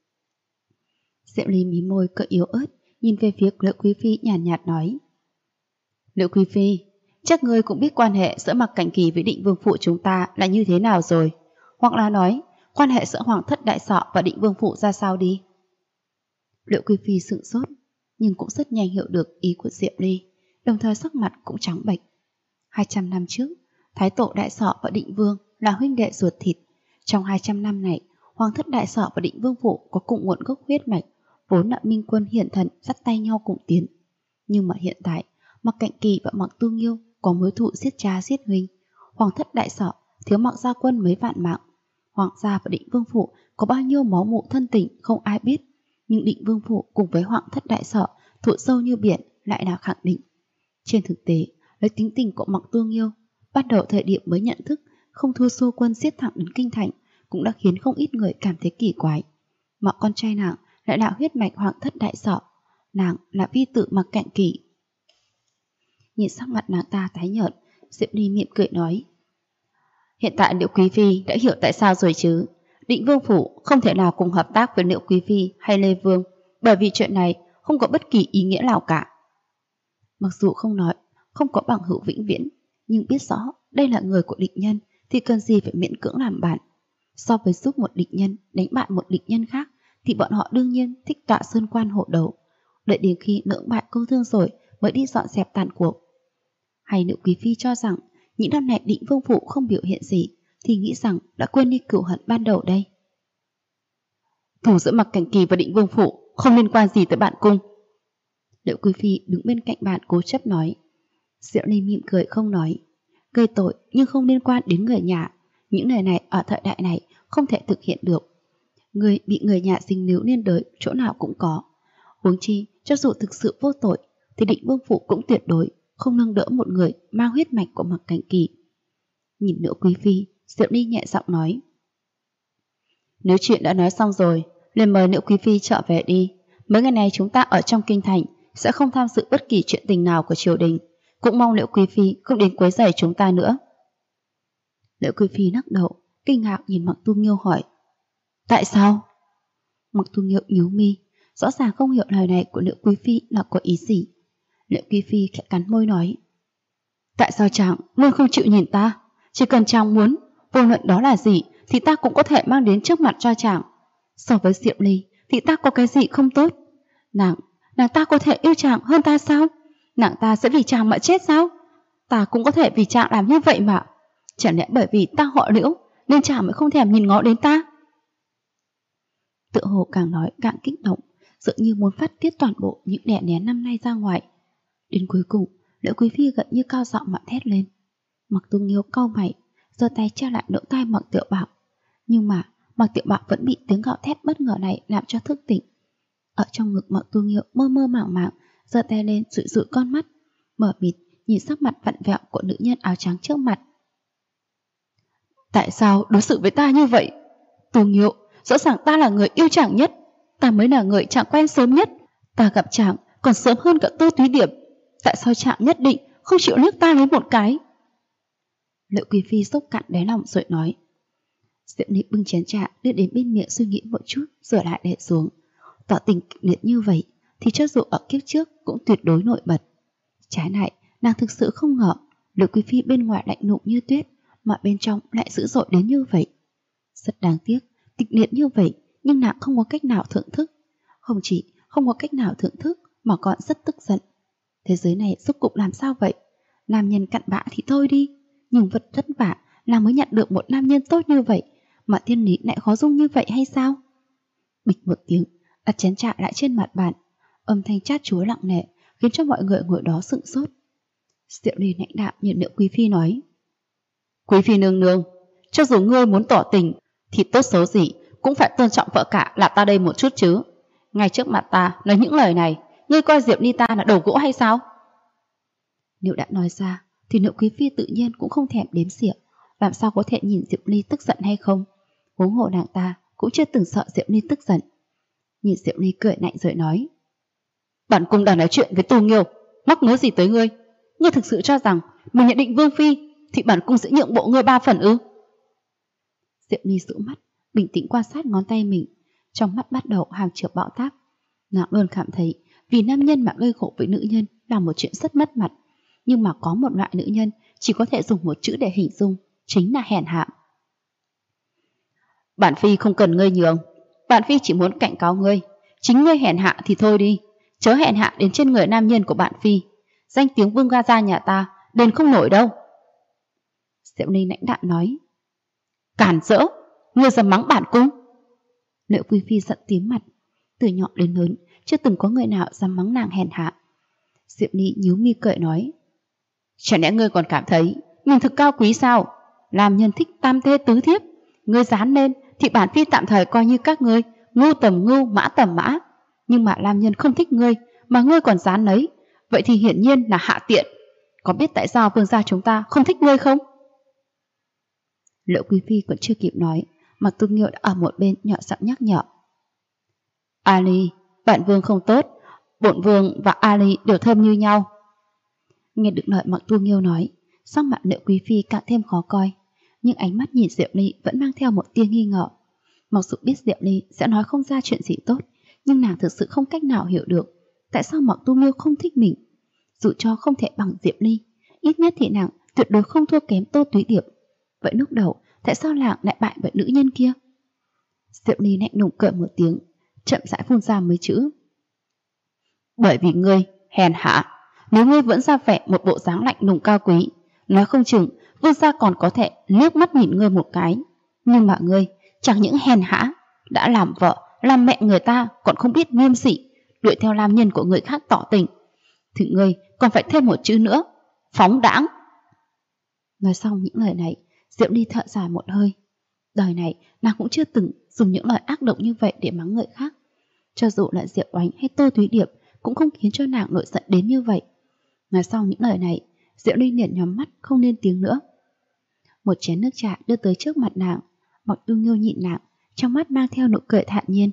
Diệu Ly mí môi cỡ yếu ớt, nhìn về phía Liệu Quý Phi nhàn nhạt nói. Liệu Quý Phi, chắc ngươi cũng biết quan hệ giữa Mặc Cảnh Kỳ với Định Vương Phụ chúng ta là như thế nào rồi, hoặc là nói quan hệ giữa Hoàng thất Đại Sọ và Định Vương Phụ ra sao đi. Liệu Quý Phi sửng sốt, nhưng cũng rất nhanh hiểu được ý của Diệu Ly, đồng thời sắc mặt cũng trắng bệch. 200 năm trước, Thái Tổ Đại Sọ và Định Vương là huynh đệ ruột thịt. Trong 200 năm này, Hoàng thất Đại Sọ và Định Vương Phụ có cùng nguồn gốc huyết mạch, vốn là minh quân hiển thần dắt tay nhau cùng tiến. Nhưng mà hiện tại, Mặc Cảnh Kỳ và Mặc Tương Yêu có mối thù giết cha giết huynh. Hoàng thất Đại Sọ thiếu Mặc gia quân mấy vạn mạng. Hoàng gia và Định Vương Phụ có bao nhiêu máu mủ thân tình không ai biết. Nhưng Định Vương Phụ cùng với Hoàng thất Đại Sọ thụ sâu như biển lại là khẳng định. Trên thực tế, lấy tính tình của Mặc Tương Yêu, bắt đầu thời điểm mới nhận thức không thua xô quân giết thẳng đến kinh thành cũng đã khiến không ít người cảm thấy kỳ quái. Mà con trai nàng lại là huyết mạch Hoàng thất Đại Sọ, nàng là vi tử Mặc Cảnh Kỳ. Nhìn sắc mặt nàng ta tái nhợt, Diệu Ly mỉm cười nói. Hiện tại Liệu Quý Phi đã hiểu tại sao rồi chứ. Định Vương Phủ không thể nào cùng hợp tác với Liệu Quý Phi hay Lê Vương, bởi vì chuyện này không có bất kỳ ý nghĩa nào cả. Mặc dù không nói không có bằng hữu vĩnh viễn, nhưng biết rõ đây là người của địch nhân thì cần gì phải miễn cưỡng làm bạn. So với giúp một địch nhân đánh bại một địch nhân khác thì bọn họ đương nhiên thích tọa sơn quan hộ đầu, đợi đến khi lưỡng bại câu thương rồi mới đi dọn dẹp tàn cuộc. Hay Liệu Quý Phi cho rằng những năm này Định Vương Phụ không biểu hiện gì thì nghĩ rằng đã quên đi cửu hận ban đầu đây. Thù giữa Mặc Cảnh Kỳ và Định Vương Phụ không liên quan gì tới bạn cung. Liệu Quý Phi đứng bên cạnh bạn cố chấp nói. Diệu Ly mỉm cười không nói. Gây tội nhưng không liên quan đến người nhà. Những lời này ở thời đại này không thể thực hiện được. Người bị người nhà dính líu liên đới chỗ nào cũng có. Huống chi cho dù thực sự vô tội thì Định Vương Phụ cũng tuyệt đối không nâng đỡ một người mang huyết mạch của Mặc Cảnh Kỳ. Nhìn Nữ Quý Phi, Diệu Ly nhẹ giọng nói. Nếu chuyện đã nói xong rồi, liền mời Nữ Quý Phi trở về đi. Mấy ngày này chúng ta ở trong kinh thành sẽ không tham dự bất kỳ chuyện tình nào của triều đình. Cũng mong Liễu Quý Phi không đến quấy rầy chúng ta nữa. Liễu Quý Phi lắc đầu, kinh ngạc nhìn Mặc Tu Nghiêu hỏi. Tại sao? Mặc Tu Nghiêu nhíu mi, rõ ràng không hiểu lời này của Liễu Quý Phi là có ý gì. Liễu Quý Phi khẽ cắn môi nói. Tại sao chàng luôn không chịu nhìn ta? Chỉ cần chàng muốn, vô luận đó là gì thì ta cũng có thể mang đến trước mặt cho chàng. So với Diệu Ly thì ta có cái gì không tốt? Nàng ta có thể yêu chàng hơn ta sao? Nàng ta sẽ vì chàng mà chết sao? Ta cũng có thể vì chàng làm như vậy mà. Chẳng lẽ bởi vì ta họ Liễu nên chàng mới không thèm nhìn ngó đến ta? Tự hồ càng nói càng kích động, dường như muốn phát tiết toàn bộ những đè nén năm nay ra ngoài. Đến cuối cùng, Liễu Quý Phi gần như cao giọng mà thét lên. Mặc Tu Nghiêu cau mày, giơ tay che lại lỗ tai Mặc Tiểu Bảo. Nhưng mà Mặc Tiểu Bảo vẫn bị tiếng gào thét bất ngờ này làm cho thức tỉnh. Ở trong ngực Mặc Tu Nghiêu mơ mơ màng màng, giơ tay lên dụi dụi con mắt, mở mịt nhìn sắc mặt vặn vẹo của nữ nhân áo trắng trước mặt. Tại sao đối xử với ta như vậy? Tu Nghiêu, rõ ràng ta là người yêu chàng nhất, ta mới là người chàng quen sớm nhất, ta gặp chàng còn sớm hơn cả Tô Túy Điệp. Tại sao chàng nhất định không chịu liếc ta lấy một cái? Liễu Quý Phi xúc cạn đáy lòng rồi nói. Diệu Ly bưng chén trà đưa đến bên miệng suy nghĩ một chút rồi lại để xuống. Tỏ tình kịch liệt như vậy thì cho dù ở kiếp trước cũng tuyệt đối nổi bật. Trái lại, nàng thực sự không ngờ Liễu Quý Phi bên ngoài lạnh lùng như tuyết mà bên trong lại dữ dội đến như vậy. Rất đáng tiếc, kịch liệt như vậy nhưng nàng không có cách nào thưởng thức. Không chỉ không có cách nào thưởng thức mà còn rất tức giận. Thế giới này rốt cục làm sao vậy? Nam nhân cặn bã thì thôi đi, nhưng vật vất vả là mới nhận được một nam nhân tốt như vậy mà thiên lý lại khó dung như vậy hay sao? Bịch một tiếng, đặt chén trà lại trên mặt bàn, âm thanh chát chúa lặng nề khiến cho mọi người ngồi đó sững sốt. Diệu Ly lãnh đạm nhìn Liễu Quý Phi nói. Quý Phi nương nương, cho dù ngươi muốn tỏ tình thì tốt xấu gì cũng phải tôn trọng vợ cả là ta đây một chút chứ. Ngay trước mặt ta nói những lời này, ngươi coi Diệp Ly ta là đầu gỗ hay sao? Nếu đã nói ra thì Nữ quý phi tự nhiên cũng không thèm đếm xỉa, làm sao có thể nhìn Diệp Ly tức giận hay không. Huống hồ nàng ta cũng chưa từng sợ Diệp Ly tức giận. Nhìn Diệp Ly cười lạnh rồi nói: Bản cung đang nói chuyện với Tu Nghiêu, mắc mớ gì tới ngươi? Ngươi thực sự cho rằng mình nhận định vương phi thì bản cung sẽ nhượng bộ ngươi 3 phần ư? Diệp Ly giữ mắt, bình tĩnh quan sát ngón tay mình, trong mắt bắt đầu hàm chứa bão táp. Nàng luôn cảm thấy vì nam nhân mà gây khổ với nữ nhân là một chuyện rất mất mặt, nhưng mà có một loại nữ nhân chỉ có thể dùng một chữ để hình dung, chính là hèn hạ. Bản phi không cần ngươi nhường, bản phi chỉ muốn cảnh cáo ngươi, chính ngươi hèn hạ thì thôi đi, chớ hèn hạ đến trên người nam nhân của bản phi, danh tiếng Vương Gia Gia nhà ta đền không nổi đâu. Diệp Ly lãnh đạm nói: Cản rỡ, ngươi dám mắng bản cung? Nữ quý phi giận tím mặt, từ nhỏ đến lớn chưa từng có người nào dám mắng nàng hèn hạ. Diệp Ly nhíu mi cười nói: Chẳng lẽ ngươi còn cảm thấy mình thực cao quý sao? Làm nhân thích tam thê tứ thiếp, ngươi dán lên thì bản phi tạm thời coi như các ngươi ngu tầm ngu, mã tầm mã. Nhưng mà làm nhân không thích ngươi mà ngươi còn dán lấy, vậy thì hiển nhiên là hạ tiện. Có biết tại sao vương gia chúng ta không thích ngươi không? Lỗ quý phi còn chưa kịp nói, Mặc Tu Nghiêu đã ở một bên nhỏ giọng nhắc nhở: Ali, bạn vương không tốt, bổn vương và Ali đều thơm như nhau. Nghe được lời Mặc Tu Nghiêu nói, sắc mặt Lỗ quý phi càng thêm khó coi, nhưng ánh mắt nhìn Diệp Ly vẫn mang theo một tia nghi ngờ. Mặc dù biết Diệp Ly sẽ nói không ra chuyện gì tốt, nhưng nàng thực sự không cách nào hiểu được tại sao Mặc Tu Nghiêu không thích mình. Dù cho không thể bằng Diệp Ly, ít nhất thì nàng tuyệt đối không thua kém Tô Túy Điệp. Vậy lúc đầu tại sao nàng lại bại bởi nữ nhân kia? Diệp Ly lạnh lùng cười một tiếng, chậm rãi phun ra mấy chữ: Bởi vì ngươi hèn hạ. Nếu ngươi vẫn ra vẻ một bộ dáng lạnh lùng cao quý, nói không chừng vương gia còn có thể liếc mắt nhìn ngươi một cái. Nhưng mà ngươi chẳng những hèn hạ, đã làm vợ làm mẹ người ta còn không biết nghiêm sỉ, đuổi theo nam nhân của người khác tỏ tình, thì ngươi còn phải thêm một chữ nữa: phóng đãng. Nói xong những lời này, Diệp Ly thở dài một hơi. Đời này nàng cũng chưa từng dùng những lời ác độc như vậy để mắng người khác. Cho dù là Diệp Oánh hay Tô Thúy Điệp cũng không khiến cho nàng nổi giận đến như vậy. Nói xong những lời này, Diệp Ly liền nhắm mắt không lên tiếng nữa. Một chén nước trà đưa tới trước mặt nàng. Mặc Tu Nghiêu nhịn nàng, trong mắt mang theo nụ cười thản nhiên.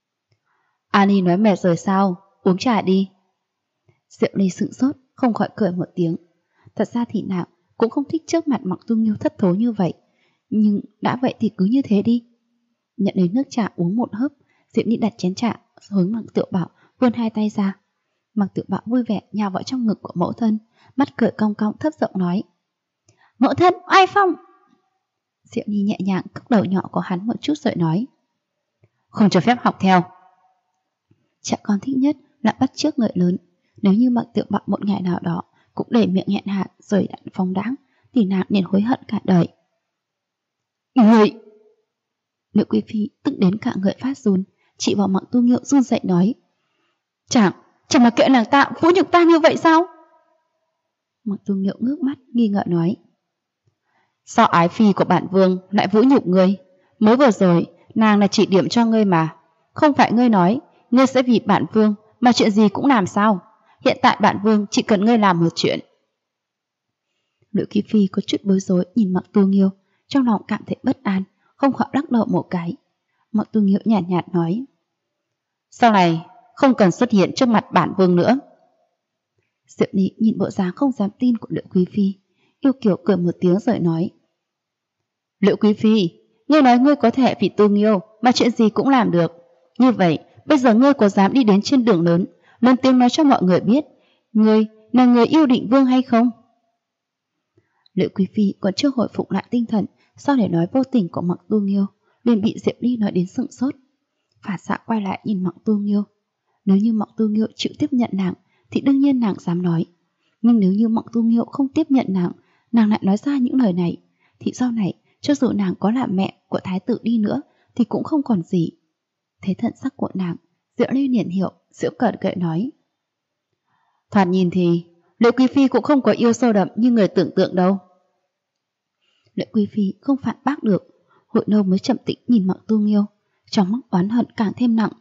Ani nói mệt rồi sao? Uống trà đi. Diệp Ly sững sốt, không khỏi cười một tiếng. Thật ra thì nàng cũng không thích trước mặt Mặc Tu Nghiêu thất thố như vậy, nhưng đã vậy thì cứ như thế đi. Nhận lấy nước trà uống một hớp, Diệp Ly đặt chén trà hướng Mặc Tiểu Bảo, vươn hai tay ra. Mặc Tiểu Bảo vui vẻ nhào vào trong ngực của mẫu thân, mắt cười cong cong thấp giọng nói: Mẫu thân oai phong. Diệp Ly nhẹ nhàng cốc đầu nhỏ của hắn một chút rồi nói: Không cho phép học theo. Trẻ con thích nhất là bắt chước người lớn. Nếu như Mặc Tiểu Bảo một ngày nào đó cũng để miệng hẹn hạ rồi đạn phóng đáng, thì nàng liền hối hận cả đời. Người! Nữ quý phi tức đến cả người phát run, chỉ vào Mặc Tu Nghiêu run dậy nói: Chẳng mà kệ nàng ta vũ nhục ta như vậy sao? Mặc Tu Nghiêu ngước mắt nghi ngờ nói: Sao ái phi của bản vương lại vũ nhục ngươi? Mới vừa rồi nàng là chỉ điểm cho ngươi mà. Không phải ngươi nói ngươi sẽ vì bản vương mà chuyện gì cũng làm sao? Hiện tại bản vương chỉ cần ngươi làm một chuyện. Nữ quý phi có chút bối rối nhìn Mặc Tu Nghiêu, trong lòng cảm thấy bất an, không khỏi lắc đầu một cái. Mặc Tu Nghiêu nhàn nhạt nói: Sau này không cần xuất hiện trước mặt bản vương nữa. Diệp Ly nhìn bộ dáng không dám tin của Lữ quý phi, yêu kiều cười một tiếng rồi nói: Lữ quý phi, ngươi nói ngươi có thể vì Tu Nghiêu mà chuyện gì cũng làm được. Như vậy bây giờ ngươi có dám đi đến trên đường lớn, lớn tiếng nói cho mọi người biết ngươi là người yêu Định Vương hay không? Lữ quý phi còn chưa hồi phục lại tinh thần sau để nói vô tình của Mặc Tu Nghiêu, liền bị Diệp Ly nói đến sững sốt. Phản xạ quay lại nhìn Mặc Tu Nghiêu. Nếu như Mặc Tu Nghiêu chịu tiếp nhận nàng thì đương nhiên nàng dám nói, nhưng nếu như Mặc Tu Nghiêu không tiếp nhận nàng lại nói ra những lời này, thì sau này cho dù nàng có là mẹ của thái tử đi nữa thì cũng không còn gì. Thấy thần sắc của nàng, Diệu Ly liền hiểu, giễu cợt gợi nói: Thoạt nhìn thì Lữ quý phi cũng không có yêu sâu đậm như người tưởng tượng đâu. Lệ Quý Phi không phản bác được, hồi lâu mới chậm tĩnh nhìn Mạc Tu Nghiêu, trong mắt oán hận càng thêm nặng.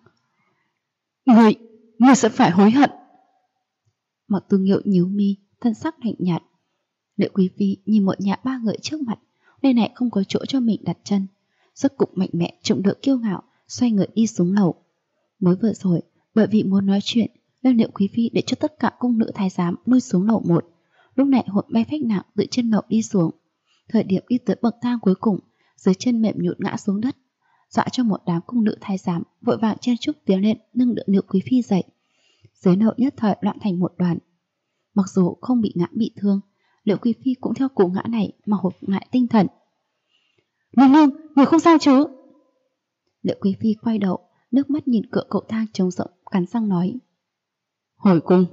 Ngươi sẽ phải hối hận. Mạc Tu Nghiêu nhíu mi, thân sắc lạnh nhạt. Lệ Quý Phi nhìn một nhà ba người trước mặt, nơi này không có chỗ cho mình đặt chân. Rốt cục mạnh mẽ trọng đỡ kiêu ngạo, xoay người đi xuống lầu. Mới vừa rồi, bởi vì muốn nói chuyện, nên Lệ Quý Phi để cho tất cả cung nữ thái giám lui xuống lầu 1. Lúc này hồn bay phách nặng từ trên lầu đi xuống. Thời điểm đi tới bậc thang cuối cùng, dưới chân mềm nhũn ngã xuống đất, dọa cho một đám cung nữ thái giám vội vàng chen chúc tiến lên nâng đỡ Lệ Quý Phi dậy. Dưới lầu nhất thời loạn thành một đoàn. Mặc dù không bị ngã bị thương, Lệ Quý Phi cũng theo cú ngã này mà hụt lại tinh thần. Nương nương, người không sao chứ? Lệ Quý Phi quay đầu, nước mắt nhìn cửa cầu thang trống rỗng, cắn răng nói. Hồi cung.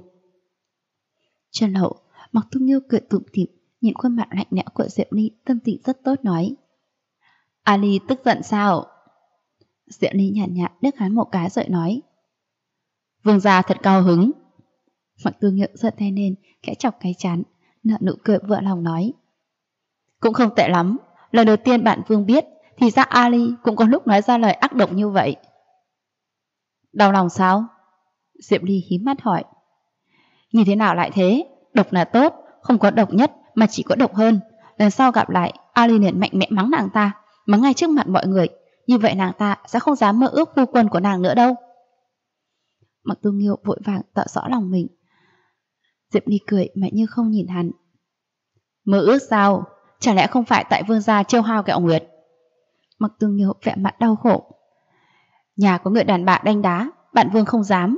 Trên lầu, Mạc Tu Nghiêu cười tủm tỉm, nhìn khuôn mặt lạnh lẽo của Diệu Ly, tâm tình rất tốt nói. Ali tức giận sao? Diệu Ly nhàn nhạt liếc hắn một cái rồi nói. Vương gia thật cao hứng. Mạc Tu Nghiêu giơ tay lên, khẽ chọc cái trán, nở nụ cười vừa lòng nói. Cũng không tệ lắm, lần đầu tiên bạn Vương biết, thì ra Ali cũng có lúc nói ra lời ác độc như vậy. Đau lòng sao? Diệp Ly hí mắt hỏi. Như thế nào lại thế? Độc là tốt, không có độc nhất mà chỉ có độc hơn. Lần sau gặp lại, Ali liền mạnh mẽ mắng nàng ta, mắng ngay trước mặt mọi người. Như vậy nàng ta sẽ không dám mơ ước phu quân của nàng nữa đâu. Mạc Tu Nghiêu vội vàng tỏ rõ lòng mình. Diệp Ly cười mà như không nhìn hắn. Mơ ước sao? Chả lẽ không phải tại vương gia trêu hao kẹo nguyệt? Mạc Tu Nghiêu vẻ mặt đau khổ. Nhà có người đàn bà đanh đá, bạn Vương không dám.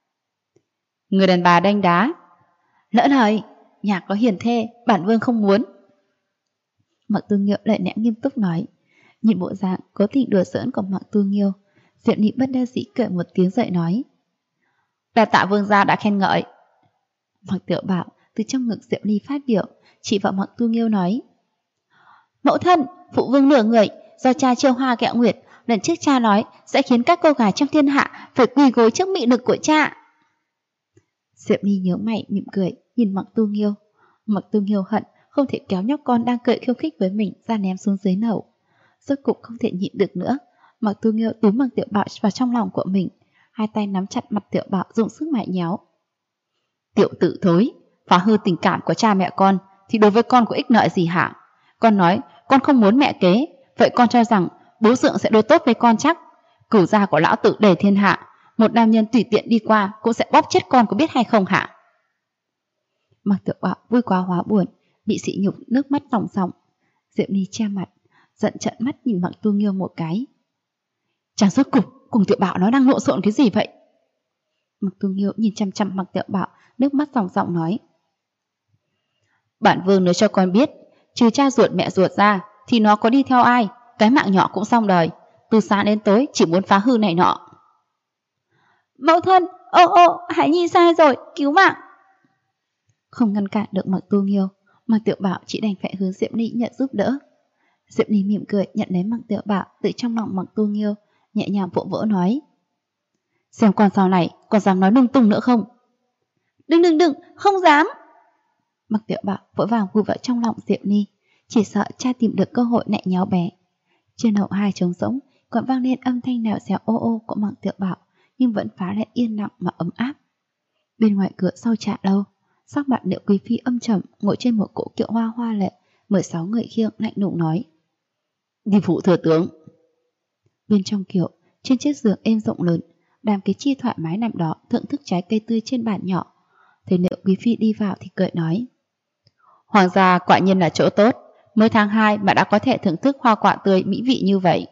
Người đàn bà đanh đá? Lỡ lời, nhà có hiền thê, bản Vương không muốn. Mạc Tu Nghiêu lại nẽ nghiêm túc nói. Nhìn bộ dạng cố tình đùa giỡn của Mạc Tu Nghiêu, Diệp Ly bất đắc dĩ cười một tiếng dậy nói. Đa tạ vương gia đã khen ngợi. Mạc Tiểu Bảo từ trong ngực Diệp Ly phát biểu, chỉ vào Mạc Tu Nghiêu nói. Mẫu thân, phụ vương nửa người, do cha trêu hoa kẹo nguyệt, lần trước cha nói sẽ khiến các cô gái trong thiên hạ phải quỳ gối trước mị lực của cha. Diệp Ly nhớ mày mỉm cười nhìn Mạc Tu Nghiêu. Mạc Tu Nghiêu hận không thể kéo nhóc con đang cười khiêu khích với mình ra ném xuống dưới lầu. Rốt cục không thể nhịn được nữa, Mạc Tu Nghiêu túm Mạc Tiểu Bảo vào trong lòng của mình, hai tay nắm chặt mặt Tiểu Bảo dùng sức mại nhéo. Tiểu tử thối, phá hư tình cảm của cha mẹ con thì đối với con có ích lợi gì hả? Con nói con không muốn mẹ kế, vậy con cho rằng bố dượng sẽ đối tốt với con chắc? Cửu gia của lão tử đầy thiên hạ, một nam nhân tùy tiện đi qua cũng sẽ bóp chết con, có biết hay không hả? Mạc Tiểu Bảo vui quá hóa buồn, bị sỉ nhục nước mắt ròng ròng. Diệp Ly che mặt, giận trợn mắt nhìn Mạc Tu Nghiêu một cái. Chàng rốt cục cùng Tiểu Bảo nó đang lộn xộn cái gì vậy? Mạc Tu Nghiêu nhìn chăm chăm Mạc Tiểu Bảo, nước mắt ròng ròng nói. Bản Vương nói cho con biết, trừ cha ruột mẹ ruột ra thì nó có đi theo ai, cái mạng nhỏ cũng xong đời. Từ sáng đến tối chỉ muốn phá hư này nọ. Mẫu thân, Hải Nhi sai rồi, cứu mạng. Không ngăn cản được Mạc Tu Nghiêu, Mạc Tiểu Bảo chỉ đành phải hướng Diệp Ly nhận giúp đỡ. Diệp Ly mỉm cười nhận lấy Mạc Tiểu Bảo từ trong lòng Mạc Tu Nghiêu, nhẹ nhàng vỗ vỗ nói. Xem con sau này còn dám nói lung tung nữa không? Đừng, không dám. Mạc Tiểu Bảo vội vàng vùi vào trong lòng Diệp Ly, chỉ sợ cha tìm được cơ hội nạy nhéo bé. Trên hậu hai trống rỗng còn vang lên âm thanh lèo xèo ô ô của Mạc Tiểu Bảo, nhưng vẫn phá lại yên lặng mà ấm áp. Bên ngoài cửa sau trà lâu, sắc mặt Liễu Quý Phi âm trầm ngồi trên một cỗ kiệu hoa hoa lệ, 16 người khiêng lạnh lùng nói. Đi phụ thừa tướng. Bên trong kiệu, trên chiếc giường êm rộng lớn, Đàm Kế Chi thoải mái nằm đó thưởng thức trái cây tươi trên bàn nhỏ. Thấy Liễu Quý Phi đi vào thì cười nói. Hoàng gia quả nhiên là chỗ tốt, mới tháng 2 mà đã có thể thưởng thức hoa quả tươi mỹ vị như vậy.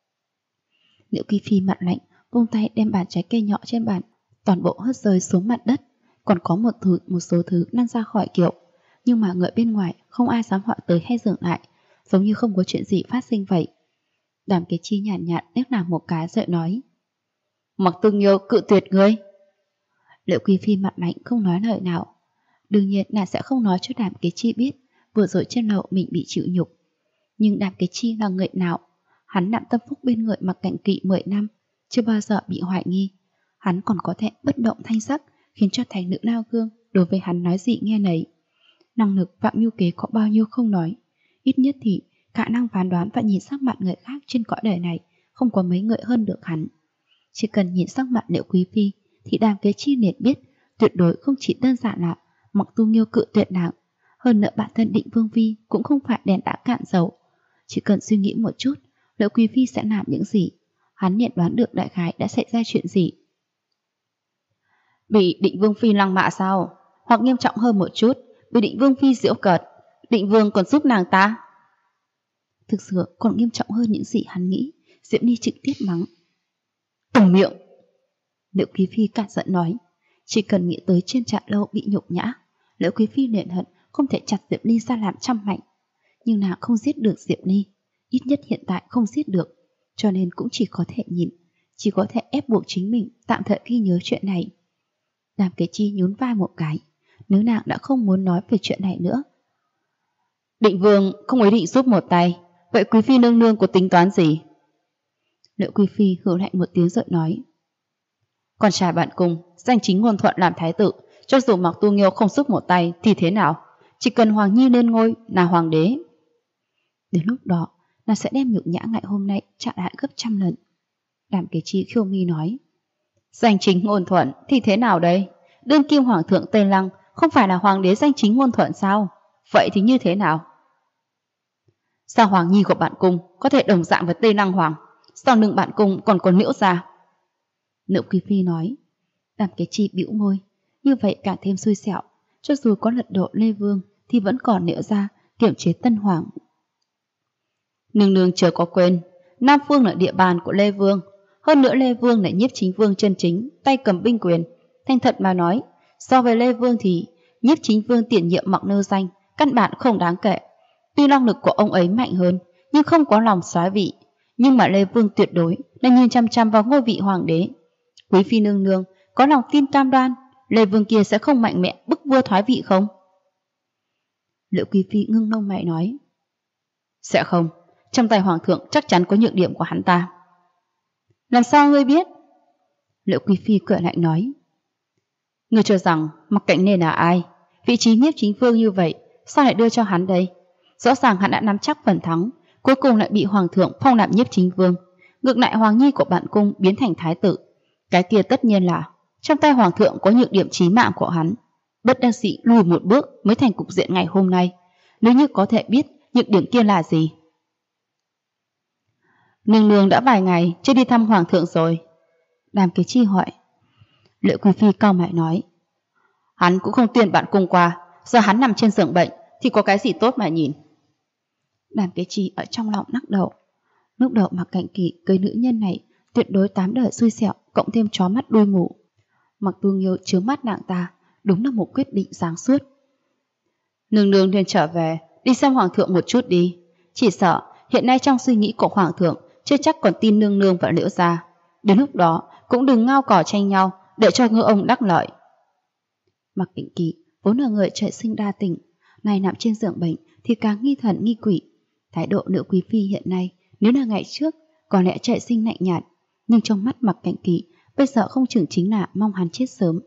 Liễu Quý Phi mặt lạnh, vung tay đem bàn trái cây nhỏ trên bàn toàn bộ hất rơi xuống mặt đất. Còn có một số thứ lăn ra khỏi kiệu, nhưng mà người bên ngoài không ai dám hỏi tới hay dừng lại, giống như không có chuyện gì phát sinh vậy. Đàm Kế Chi nhàn nhạt liếc nàng một cái rồi nói. Mạc Tu Nghiêu cự tuyệt ngươi. Liễu Quý Phi mặt lạnh không nói lời nào. Đương nhiên nàng sẽ không nói cho Đàm Kế Chi biết vừa rồi trên lầu mình bị chịu nhục. Nhưng Đàm Kế Chi là người nào? Hắn nặng tâm phúc bên người Mạc Cảnh Kỵ 10 năm, chưa bao giờ bị hoài nghi. Hắn còn có thể bất động thanh sắc, khiến cho thành nữ lao gương đối với hắn nói gì nghe nấy. Năng lực và mưu kế có bao nhiêu không nói, ít nhất thì khả năng phán đoán và nhìn sắc mặt người khác trên cõi đời này không có mấy người hơn được hắn. Chỉ cần nhìn sắc mặt Liễu Quý Phi thì Đàm Kế Chi liền biết tuyệt đối không chỉ đơn giản là Mặc Tu Nghiêu cự tuyệt nàng. Hơn nữa bản thân Định Vương Phi cũng không phải đèn đã cạn dầu. Chỉ cần suy nghĩ một chút, Liễu Quý Phi sẽ làm những gì, hắn liền đoán được đại khái đã xảy ra chuyện gì. Bị Định Vương Phi lăng mạ sao? Hoặc nghiêm trọng hơn một chút, bị Định Vương Phi giễu cợt, Định Vương còn giúp nàng ta? Thực sự còn nghiêm trọng hơn những gì hắn nghĩ. Diễm Ni trực tiếp mắng. Câm miệng! Liễu Quý Phi cạn giận nói. Chỉ cần nghĩ tới trên Trạ Lâu bị nhục nhã, Liễu Quý Phi liền hận không thể chặt Diệp Ly ra làm trăm mảnh. Nhưng nàng không giết được Diệp Ly, ít nhất hiện tại không giết được, cho nên cũng chỉ có thể nhìn, chỉ có thể ép buộc chính mình tạm thời ghi nhớ chuyện này. Đàm Kế Chi nhún vai một cái, nếu nàng đã không muốn nói về chuyện này nữa. Định Vương không ý định giúp một tay, vậy Quý Phi nương nương có tính toán gì? Liễu Quý Phi hừ lạnh một tiếng rồi nói. Con trai bạn cùng, danh chính ngôn thuận làm thái tử, cho dù Mặc Tu Nghiêu không giúp một tay thì thế nào? Chỉ cần Hoàng Nhi lên ngôi là hoàng đế. Đến lúc đó, nàng sẽ đem nhục nhã ngày hôm nay trả lại gấp trăm lần. Đàm Kế Chi khiêu mi nói. Danh chính ngôn thuận thì thế nào đây? Đương kim hoàng thượng Tây Lăng không phải là hoàng đế danh chính ngôn thuận sao? Vậy thì như thế nào? Sao Hoàng Nhi của bạn cung có thể đồng dạng với Tây Lăng Hoàng? Sao nương bạn cung còn có Liễu gia? Liễu Quý Phi nói. Đàm Kế Chi bĩu môi. Như vậy càng thêm xui xẻo. Cho dù có lật đổ Lê Vương thì vẫn còn Liễu gia kiểm chế Tân Hoàng. Nương nương chưa có quên, Nam Phương là địa bàn của Lê Vương. Hơn nữa Lê Vương là nhiếp chính vương chân chính, tay cầm binh quyền. Thành thật mà nói, so với Lê Vương thì nhiếp chính vương tiền nhiệm Mặc Nơ Danh căn bản không đáng kể. Tuy năng lực của ông ấy mạnh hơn, nhưng không có lòng soái vị. Nhưng mà Lê Vương tuyệt đối là nhìn chăm chăm vào ngôi vị hoàng đế. Quý Phi nương nương có lòng tin cam đoan Lê Vương kia sẽ không mạnh mẽ bức vua thoái vị không? Liễu Quý Phi ngưng lông mày nói. Sẽ không, trong tay hoàng thượng chắc chắn có nhược điểm của hắn ta. Làm sao ngươi biết? Liễu Quý Phi cười lạnh nói. Ngươi cho rằng Mặc Cạnh Nên là ai? Vị trí nhiếp chính vương như vậy, sao lại đưa cho hắn đây? Rõ ràng hắn đã nắm chắc phần thắng, cuối cùng lại bị hoàng thượng phong làm nhiếp chính vương. Ngược lại Hoàng Nhi của bạn cung biến thành thái tử. Cái kia tất nhiên là trong tay hoàng thượng có nhược điểm chí mạng của hắn. Bất đắc dĩ lùi một bước mới thành cục diện ngày hôm nay. Nếu như có thể biết nhược điểm kia là gì. Nương nương đã vài ngày chưa đi thăm hoàng thượng rồi. Đàm Kế Chi hỏi. Liễu Quý Phi cau mày nói. Hắn cũng không tuyên bạn cung qua, giờ hắn nằm trên giường bệnh thì có cái gì tốt mà nhìn. Đàm Kế Chi ở trong lòng lắc đầu. Lúc đầu Mặc Cảnh Kỳ cưới nữ nhân này tuyệt đối 8 đời xui xẻo, cộng thêm chó mắt đuôi mù. Mặc Tu Nghiêu chứa mắt nàng ta, đúng là một quyết định sáng suốt. Nương nương nên trở về, đi xem hoàng thượng một chút đi. Chỉ sợ hiện nay trong suy nghĩ của hoàng thượng chưa chắc còn tin nương nương và Liễu gia. Đến lúc đó cũng đừng ngao cỏ tranh nhau để cho ngư ông đắc lợi. Mặc Cảnh Kỳ vốn là người trời sinh đa tình, nay nằm trên giường bệnh thì càng nghi thần nghi quỷ. Thái độ Liễu Quý Phi hiện nay nếu là ngày trước có lẽ trời sinh lạnh nhạt, nhưng trong mắt Mặc Cảnh Kỳ bây giờ không chừng chính là mong hắn chết sớm.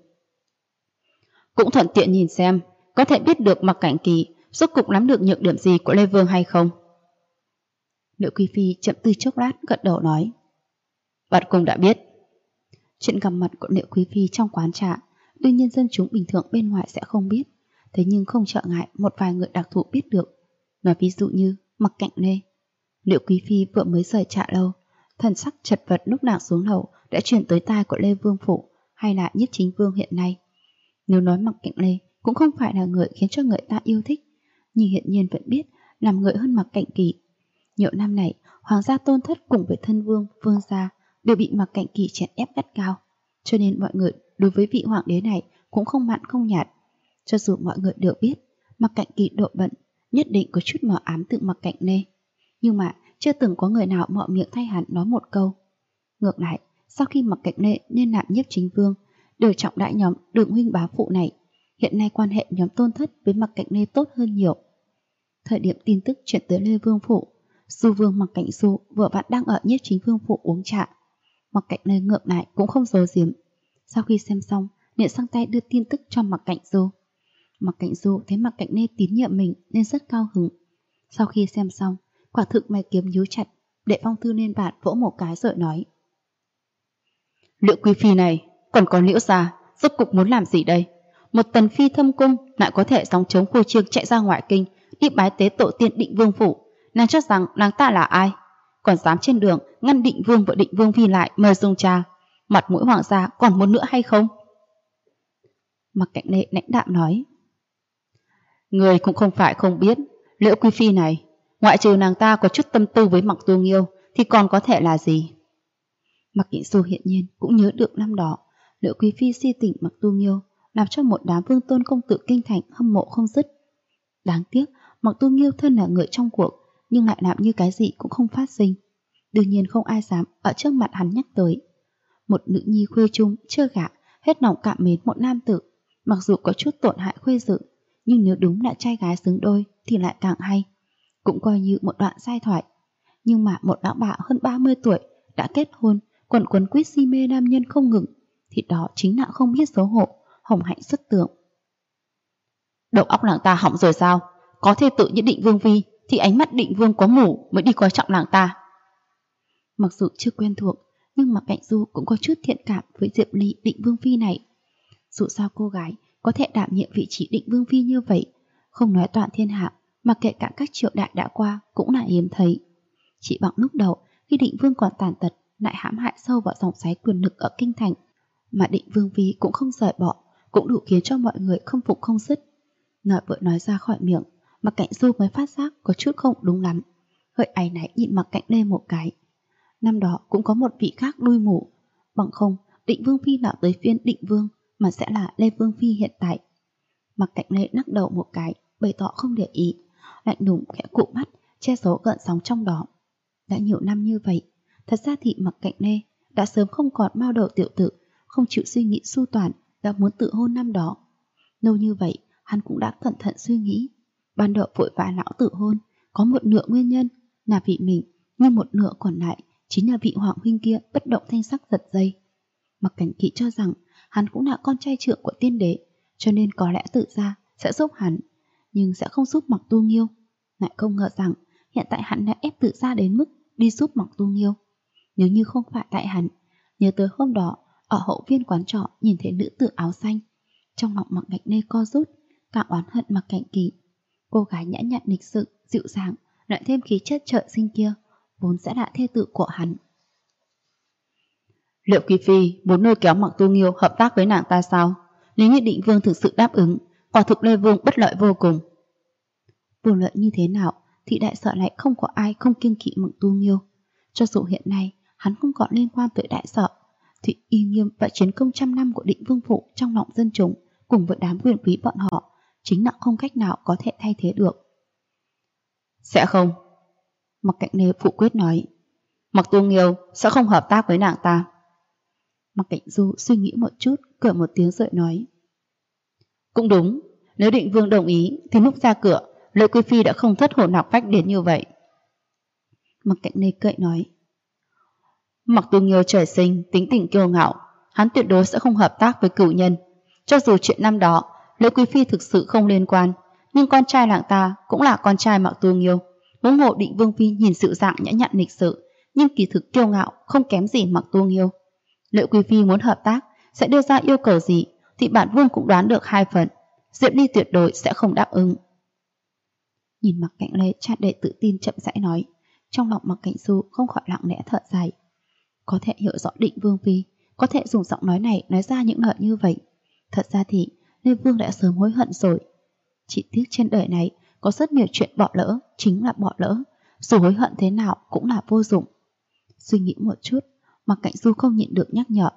Cũng thuận tiện nhìn xem có thể biết được Mặc Cảnh Kỳ rốt cục nắm được nhược điểm gì của Lê Vương hay không. Liễu Quý Phi chậm tư chốc lát gật đầu nói. Bạn cùng đã biết. Chuyện gặp mặt của Liễu Quý Phi trong quán trà đương nhiên dân chúng bình thường bên ngoài sẽ không biết, thế nhưng không trở ngại một vài người đặc thù biết được. Nói ví dụ như Mặc Cạnh Lê. Liễu Quý Phi vừa mới rời Trạ Lâu, thần sắc chật vật lúc nàng xuống lầu đã chuyển tới tai của Lê Vương Phủ hay là nhiếp chính vương hiện nay. Nếu nói Mặc Cạnh Lê cũng không phải là người khiến cho người ta yêu thích, nhưng hiện nhiên vẫn biết làm người hơn Mặc Cảnh Kỳ. Nhiều năm này, hoàng gia tôn thất cùng với thân vương, vương gia đều bị Mặc Cảnh Kỳ chèn ép gắt cao, cho nên mọi người đối với vị hoàng đế này cũng không mặn không nhạt. Cho dù mọi người đều biết Mặc Cảnh Kỳ độ bận, nhất định có chút mờ ám từ Mặc Cạnh Lê, nhưng mà chưa từng có người nào mở miệng thay hắn nói một câu. Ngược lại, sau khi Mặc Cạnh Lê nên làm nhiếp chính vương, đều trọng đại nhóm Đường huynh bá phụ này, hiện nay quan hệ nhóm tôn thất với Mặc Cạnh Lê tốt hơn nhiều. Thời điểm tin tức chuyển tới Lê Vương Phủ, Du Vương Mặc Cảnh Du vừa vặn đang ở nhiếp chính vương phủ uống trà. Mặc Cạnh Lê ngược lại cũng không giấu giếm. Sau khi xem xong, liền sang tay đưa tin tức cho Mặc Cảnh Du. Mặc Cảnh Du thấy Mặc Cạnh Lê tín nhiệm mình nên rất cao hứng. Sau khi xem xong, Quả thực mày kiếm nhíu chặt. Đệ Phong Thư lên bàn vỗ một cái rồi nói: Liễu quý phi này, còn có Liễu gia, rốt cục muốn làm gì đây? Một tần phi thâm cung lại có thể sóng chống khua chiêng chạy ra ngoại kinh đi bái tế tổ tiên Định Vương phủ. Nàng cho rằng nàng ta là ai? Còn dám trên đường ngăn Định Vương và Định Vương phi lại mời dùng trà. Mặt mũi hoàng gia còn muốn nữa hay không? Mặc Cạnh Lệ lãnh đạm nói: Người cũng không phải không biết, Liễu quý phi này, ngoại trừ nàng ta có chút tâm tư với Mặc Tu Nghiêu thì còn có thể là gì? Mặc Kỵ Du hiện nhiên cũng nhớ được năm đó Liễu quý phi si tình Mặc Tu Nghiêu, làm cho một đám vương tôn công tử kinh thành hâm mộ không dứt. Đáng tiếc Mặc Tu Nghiêu thân là người trong cuộc, nhưng lại làm như cái gì cũng không phát sinh. Đương nhiên không ai dám ở trước mặt hắn nhắc tới. Một nữ nhi khuê trung chưa gả, hết lòng cảm mến một nam tử, mặc dù có chút tổn hại khuê dự, nhưng nếu đúng là trai gái xứng đôi thì lại càng hay. Cũng coi như một đoạn giai thoại. Nhưng mà một lão bà hơn 30 tuổi đã kết hôn, quần quấn quýt si mê nam nhân không ngừng, thì đó chính là không biết xấu hổ, hồng hạnh xuất tượng. Đầu óc nàng ta hỏng rồi sao? Có thê tử như Định Vương phi thì ánh mắt Định Vương có mù mới đi coi trọng nàng ta. Mặc dù chưa quen thuộc, nhưng Mặc Cạnh Du cũng có chút thiện cảm với Diệp Ly Định Vương phi này. Dù sao cô gái có thể đảm nhiệm vị trí Định Vương phi như vậy, không nói toàn thiên hạ mà kể cả các triều đại đã qua cũng là hiếm thấy. Chỉ bằng lúc đầu khi Định Vương còn tàn tật lại hãm hại sâu vào dòng xoáy quyền lực ở kinh thành, mà Định Vương phi cũng không rời bỏ, cũng đủ khiến cho mọi người không phục không dứt. Nói vợ nói ra khỏi miệng, Mặc Cạnh Du mới phát giác có chút không đúng lắm, hơi áy náy nhìn Mặc Cạnh Lê một cái. Năm đó cũng có một vị khác đuôi mù, bằng không Định Vương phi nào tới phiên Định Vương mà sẽ là Lê Vương phi hiện tại. Mặc Cạnh Lê lắc đầu một cái, bày tỏ không để ý, lạnh lùng khẽ cụp mắt, che giấu gợn sóng trong đó. Đã nhiều năm như vậy, thật ra thì Mặc Cạnh Lê đã sớm không còn mao đầu tiểu tử, không chịu suy nghĩ su toàn, đã muốn tự hôn năm đó. Lâu như vậy, hắn cũng đã cẩn thận suy nghĩ. Ban đầu vội vã lão tự hôn, có một nửa nguyên nhân là vì mình, nhưng một nửa còn lại chính là vị hoàng huynh kia bất động thanh sắc giật dây. Mặc Cảnh Kỵ cho rằng hắn cũng là con trai trưởng của tiên đế, cho nên có lẽ tự ra sẽ giúp hắn, nhưng sẽ không giúp Mặc Tu Nghiêu. Lại không ngờ rằng hiện tại hắn đã ép tự ra đến mức đi giúp Mặc Tu Nghiêu. Nếu như không phải tại hắn, nhớ tới hôm đó ở hậu viên quán trọ nhìn thấy nữ tử áo xanh, trong lòng Mặc Cảnh Lê co rút, càng oán hận Mặc Cảnh Kỵ. Cô gái nhã nhặn lịch sự, dịu dàng, lại thêm khí chất trợ sinh kia, vốn sẽ là thê tử của hắn. Liệu Quý phi muốn lôi kéo Mặc Tu Nghiêu hợp tác với nàng ta sao? Nếu như Định Vương thực sự đáp ứng, quả thực Lê Vương bất lợi vô cùng. Vô luận như thế nào thì đại sở lại không có ai không kiêng kỵ Mặc Tu Nghiêu. Cho dù hiện nay hắn không còn liên quan tới đại sở, thì uy nghiêm và chiến công trăm năm của Định Vương phủ trong lòng dân chúng cùng với đám quyền quý bọn họ chính là không cách nào có thể thay thế được. Sẽ không. Mặc Cảnh Lê phụ quyết nói. Mặc Tu Nghiêu sẽ không hợp tác với nàng ta. Mặc Cảnh Du suy nghĩ một chút, cười một tiếng rồi nói. Cũng đúng, nếu Định Vương đồng ý thì lúc ra cửa, Lệ Quý phi đã không thất hồn nạc phách đến như vậy. Mặc Cảnh Lê cười nói. Mặc Tu Nghiêu trời sinh tính tình kiêu ngạo, hắn tuyệt đối sẽ không hợp tác với cửu nhân. Cho dù chuyện năm đó Lệ Quý phi thực sự không liên quan, nhưng con trai nàng ta cũng là con trai Mặc Tu Nghiêu. Huống hồ Định Vương phi nhìn dịu dàng nhã nhặn lịch sự, nhưng kỳ thực kiêu ngạo không kém gì Mặc Tu Nghiêu. Lệ Quý phi muốn hợp tác sẽ đưa ra yêu cầu gì thì bản vương cũng đoán được 2 phần. Diệp Ly tuyệt đối sẽ không đáp ứng. Nhìn Mặc Cảnh Lê tràn đầy tự tin chậm rãi nói, trong lòng Mặc Cảnh Du không khỏi lặng lẽ thở dài. Có thể hiểu rõ Định Vương phi, có thể dùng giọng nói này nói ra những lời như vậy. Thật ra thì Lê Vương đã sớm hối hận rồi. Chỉ tiếc trên đời này có rất nhiều chuyện bỏ lỡ, chính là bỏ lỡ, dù hối hận thế nào cũng là vô dụng. Suy nghĩ một chút, Mặc Cảnh Du không nhịn được nhắc nhở.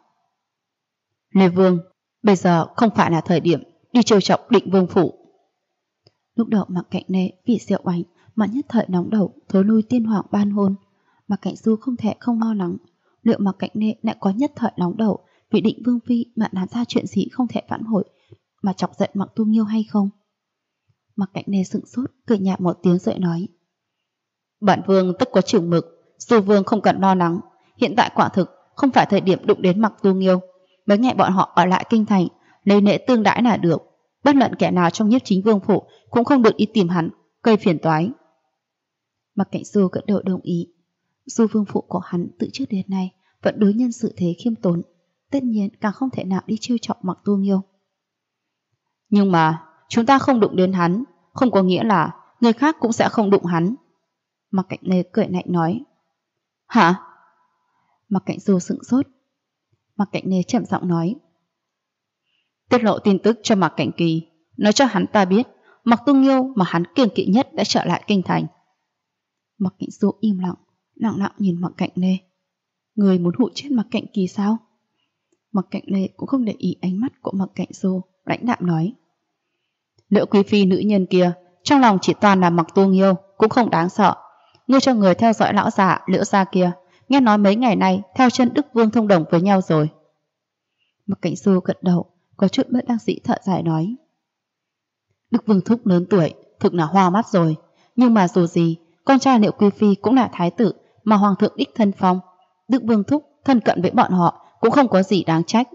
Lê Vương, bây giờ không phải là thời điểm đi trêu chọc Định Vương phủ. Lúc đầu Mặc Cảnh Lê vì Diệu Oánh mà nhất thời nóng đầu thối lui tiên hoàng ban hôn. Mặc Cảnh Du không thể không lo lắng, liệu Mặc Cảnh Lê lại có nhất thời nóng đầu vì Định Vương phi mà làm ra chuyện gì không thể vãn hồi mà chọc giận Mặc Tu Nghiêu hay không. Mặc Cảnh Lê sững sốt, cười nhạt một tiếng rồi nói. Bản vương tất có chừng mực, dù vương không cần lo lắng. Hiện tại quả thực không phải thời điểm đụng đến Mặc Tu Nghiêu. Mấy ngày bọn họ ở lại kinh thành, lấy lễ tương đãi là được. Bất luận kẻ nào trong Nhiếp Chính Vương phủ cũng không được đi tìm hắn, gây phiền toái. Mặc Cạnh Du gật đầu đồng ý. Dù vương phụ của hắn từ trước đến nay vẫn đối nhân xử thế khiêm tốn, tất nhiên càng không thể nào đi trêu chọc Mặc Tu Nghiêu. Nhưng mà chúng ta không đụng đến hắn, không có nghĩa là người khác cũng sẽ không đụng hắn. Mặc Cạnh Lê cười lạnh nói. Hả? Mặc Cạnh Du sững sốt. Mặc Cạnh Lê chậm giọng nói. Tiết lộ tin tức cho Mặc Cảnh Kỳ, nói cho hắn ta biết Mặc Tu Nghiêu mà hắn kiêng kỵ nhất đã trở lại kinh thành. Mặc Cạnh Du im lặng, lặng lặng nhìn Mặc Cạnh Lê. Người muốn hụ chết Mặc Cảnh Kỳ sao? Mặc Cạnh Lê cũng không để ý ánh mắt của Mặc Cạnh Du, lãnh đạm nói. Liễu quý phi nữ nhân kia trong lòng chỉ toàn là Mặc Tu Nghiêu, cũng không đáng sợ. Ngươi cho người theo dõi lão già Liễu gia kia, nghe nói mấy ngày nay theo chân Đức Vương thông đồng với nhau rồi. Mặc Cảnh Du gật đầu, có chút bất đắc dĩ thở dài nói. Đức Vương thúc lớn tuổi, thực là hoa mắt rồi. Nhưng mà dù gì, con trai Liễu quý phi cũng là thái tử mà hoàng thượng đích thân phong. Đức Vương thúc thân cận với bọn họ cũng không có gì đáng trách.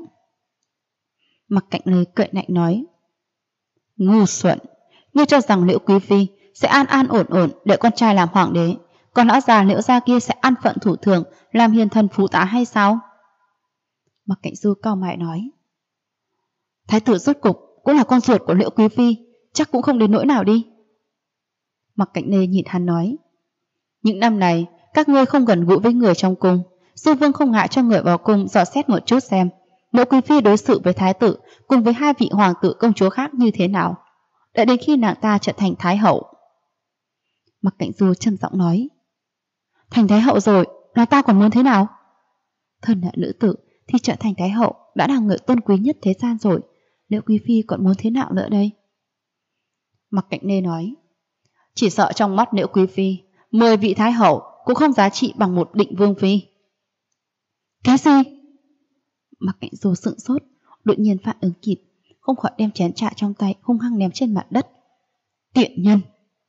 Mặc Cạnh Lê cười lạnh nói. Ngu xuẩn, ngươi cho rằng Liễu quý phi sẽ an an ổn ổn để con trai làm hoàng đế, còn lão già Liễu gia kia sẽ an phận thủ thường làm hiền thần phú tá hay sao? Mặc Cạnh Du cau mày nói. Thái tử rốt cục cũng là con ruột của Liễu quý phi, chắc cũng không đến nỗi nào đi. Mặc Cạnh Lê nhìn hắn nói. Những năm này các ngươi không gần gũi với người trong cung, Du Vương không ngại cho người vào cung dò xét một chút xem Liễu quý phi đối xử với thái tử cùng với hai vị hoàng tử công chúa khác như thế nào, đợi đến khi nàng ta trở thành thái hậu. Mặc Cạnh Du trầm giọng nói. Thành thái hậu rồi, nàng ta còn muốn thế nào? Thân là nữ tử thì trở thành thái hậu đã là người tôn quý nhất thế gian rồi, Liễu quý phi còn muốn thế nào nữa đây? Mặc Cạnh Lê nói. Chỉ sợ trong mắt Liễu quý phi 10 vị thái hậu cũng không giá trị bằng một định vương phi. Cái gì? Mặc Cạnh Du sững sốt, đột nhiên phản ứng kịp, không khỏi đem chén trà trong tay hung hăng ném trên mặt đất. Tiện nhân!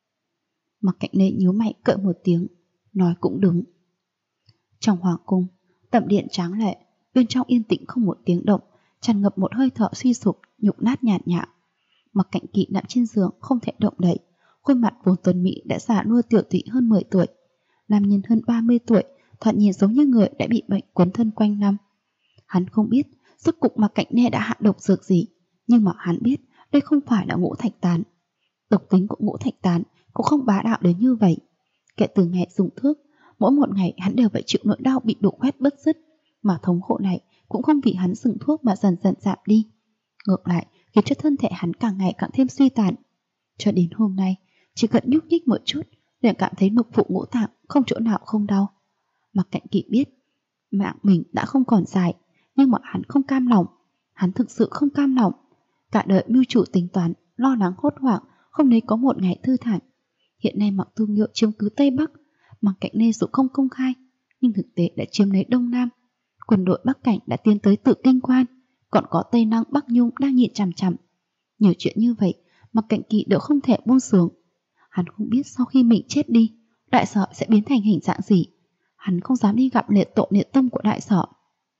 Mặc Cạnh Lê nhíu mày cợi một tiếng, nói cũng đúng. Trong hoàng cung, tẩm điện tráng lệ, bên trong yên tĩnh không một tiếng động, tràn ngập một hơi thở suy sụp, nhục nát nhạt nhạo. Mặc Cạnh Kỵ nằm trên giường không thể động đậy, khuôn mặt vốn tuấn mỹ đã già nua tiểu tụy hơn 10 tuổi, nam nhân hơn 30 tuổi, thoạt nhìn giống như người đã bị bệnh quấn thân quanh năm. Hắn không biết rốt cục Mặc Cạnh Lê đã hạ độc dược gì, nhưng mà hắn biết đây không phải là ngũ thạch tán. Độc tính của ngũ thạch tán cũng không bá đạo đến như vậy. Kể từ ngày dùng thuốc, mỗi một ngày hắn đều phải chịu nỗi đau bị đổ quét bứt rứt, mà thống khổ này cũng không vì hắn dừng thuốc mà dần dần giảm đi, ngược lại khiến cho thân thể hắn càng ngày càng thêm suy tàn. Cho đến hôm nay, chỉ cần nhúc nhích một chút liền cảm thấy lục phủ ngũ tạng không chỗ nào không đau. Mặc Cạnh Kỵ biết mạng mình đã không còn dài, nhưng mà hắn không cam lòng. Hắn thực sự không cam lòng. Cả đời mưu chủ tính toán, lo lắng hốt hoảng, không lấy có một ngày thư thản. Hiện nay Mặc Tu Nghiêu chiếm cứ Tây Bắc, Mặc Cạnh Lê dù không công khai, nhưng thực tế đã chiếm lấy Đông Nam. Quân đội Bắc Cảnh đã tiến tới Tự Kinh Quan, còn có Tây Năng Bắc Nhung đang nhìn chằm chằm. Nhiều chuyện như vậy, Mặc Cạnh Kỵ đều không thể buông xuống. Hắn không biết sau khi mình chết đi, Đại Sở sẽ biến thành hình dạng gì. Hắn không dám đi gặp liệt tổ liệt tông của Đại Sở.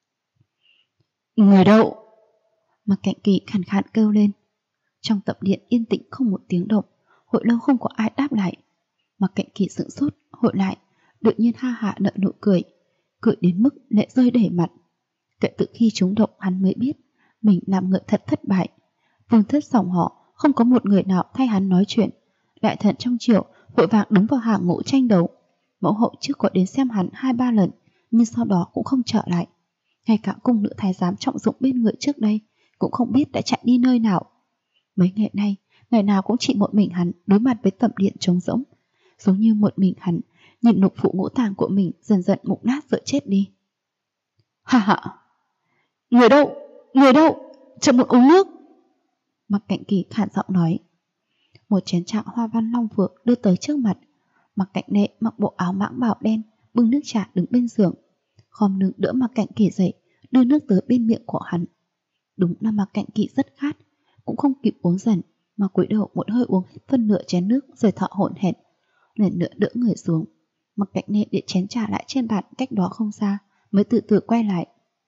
Người đâu? Mặc Cạnh Kỵ khàn khàn kêu lên. Trong tập điện yên tĩnh không một tiếng động, hồi lâu không có ai đáp lại. Mặc Cạnh Kỵ sững sốt, hội lại, đột nhiên ha hả nở nụ cười, cười đến mức lệ rơi đầy mặt. Kể từ khi trúng độc hắn mới biết mình làm người thật thất bại. Vương thất dòng họ không có một người nào thay hắn nói chuyện. Đại thần trong triều vội vàng đứng vào hàng ngũ tranh đấu. Mẫu hậu trước có đến xem hắn 2-3 lần, nhưng sau đó cũng không trở lại. Ngay cả cung nữ thái giám trọng dụng bên người trước đây cũng không biết đã chạy đi nơi nào. Mấy ngày nay, ngày nào cũng chỉ một mình hắn đối mặt với tẩm điện trống rỗng, giống như một mình hắn nhìn lục phủ ngũ tạng của mình dần dần mục nát rồi chết đi. Ha ha! Người đâu? Người đâu? Chậm một uống nước! Mặc Cạnh Kỳ khản giọng nói. Một chén trà hoa văn long phượng đưa tới trước mặt. Mặc Cạnh Lê mặc bộ áo mãng bảo đen, bưng nước trà đứng bên giường, khom lưng đỡ Mặc Cạnh Kỳ dậy, đưa nước tới bên miệng của hắn. Đúng là Mặc Cạnh Kỳ rất khát, cũng không kịp uống dần mà cúi đầu một hơi uống hết phân nửa chén nước rồi thở hổn hển, lần nữa đỡ người xuống. Mặc Cạnh Lê để chén trà lại trên bàn cách đó không xa, mới từ từ quay lại.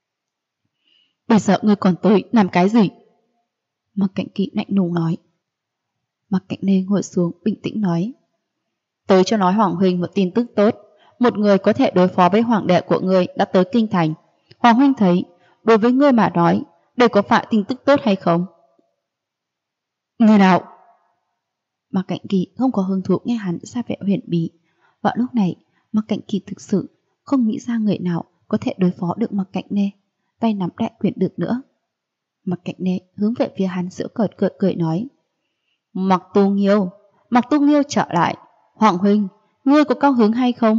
Bây giờ ngươi còn tới làm cái gì? Mặc Cạnh Kỳ lạnh lùng nói. Mặc Cạnh Lê ngồi xuống bình tĩnh nói. Tới cho nói Hoàng huynh một tin tức tốt. Một người có thể đối phó với hoàng đệ của ngươi đã tới kinh thành. Hoàng huynh thấy, đối với ngươi mà nói, đây có phải tin tức tốt hay không? Người nào? Mạc Cạnh Kỳ không có hứng thú nghe hắn ra vẻ huyền bí. Vào lúc này, Mạc Cạnh Kỳ thực sự không nghĩ ra người nào có thể đối phó được Mạc Cạnh Nê, tay nắm đại quyền được nữa. Mạc Cạnh Nê hướng về phía hắn giễu cợt cười nói: Mạc Tu Nghiêu trở lại. Hoàng huynh, ngươi có cao hứng hay không?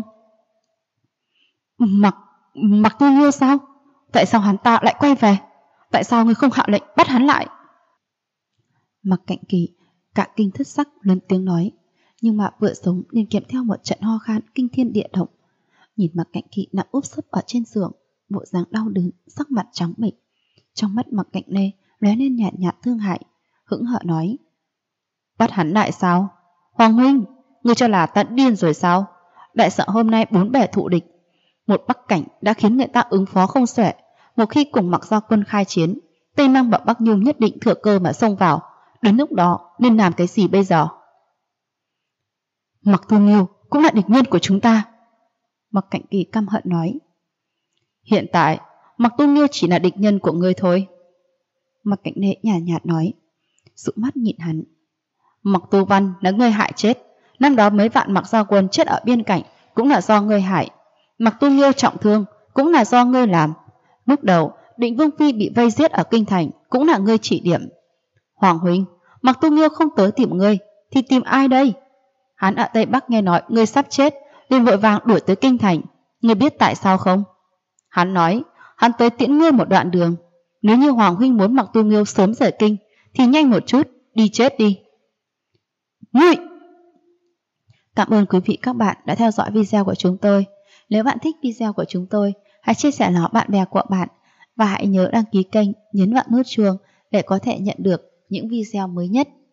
Mạc Tu Nghiêu sao? Tại sao hắn ta lại quay về? Tại sao ngươi không hạ lệnh bắt hắn lại? Mạc Cạnh Kỳ cả kinh thất sắc lớn tiếng nói, nhưng mà vừa sống liền kèm theo một trận ho khan kinh thiên địa động. Nhìn Mạc Cạnh Kỳ nằm úp sấp ở trên giường, bộ dáng đau đớn, sắc mặt trắng bệch. Trong mắt Mạc Cạnh Nê lóe lên nhạt nhạt thương hại, hững hờ nói: Bắt hắn lại sao? Hoàng huynh, ngươi cho là ta điên rồi sao? Đại sợ hôm nay bốn bề thụ địch, một Bắc Cảnh đã khiến người ta ứng phó không xuể. Một khi cùng Mạc Gia quân khai chiến, Tây Nam và Bắc Nhung nhất định thừa cơ mà xông vào. Đến lúc đó nên làm cái gì bây giờ? Mạc Tu Nghiêu cũng là địch nhân của chúng ta. Mạc Cạnh Kỳ căm hận nói. Hiện tại Mạc Tu Nghiêu chỉ là địch nhân của ngươi thôi. Mạc Cạnh Nê nhàn nhạt nói, dụ mắt nhìn hắn. Mạc Tu Văn là ngươi hại chết. Năm đó mấy vạn Mạc Gia quân chết ở biên cảnh cũng là do ngươi hại. Mạc Tu Nghiêu trọng thương cũng là do ngươi làm. Lúc đầu Định Vương Phi bị vây giết ở kinh thành cũng là ngươi chỉ điểm. Hoàng huynh, Mạc Tu Nghiêu không tới tìm ngươi thì tìm ai đây? Hắn ở Tây Bắc nghe nói ngươi sắp chết, liền vội vàng đuổi tới kinh thành. Ngươi biết tại sao không? Hắn nói hắn tới tiễn ngươi một đoạn đường. Nếu như Hoàng huynh muốn Mạc Tu Nghiêu sớm rời kinh thì nhanh một chút, đi chết đi. Ngươi! Cảm ơn quý vị các bạn đã theo dõi video của chúng tôi. Nếu bạn thích video của chúng tôi, hãy chia sẻ nó bạn bè của bạn và hãy nhớ đăng ký kênh, nhấn vào nút chuông để có thể nhận được những video mới nhất.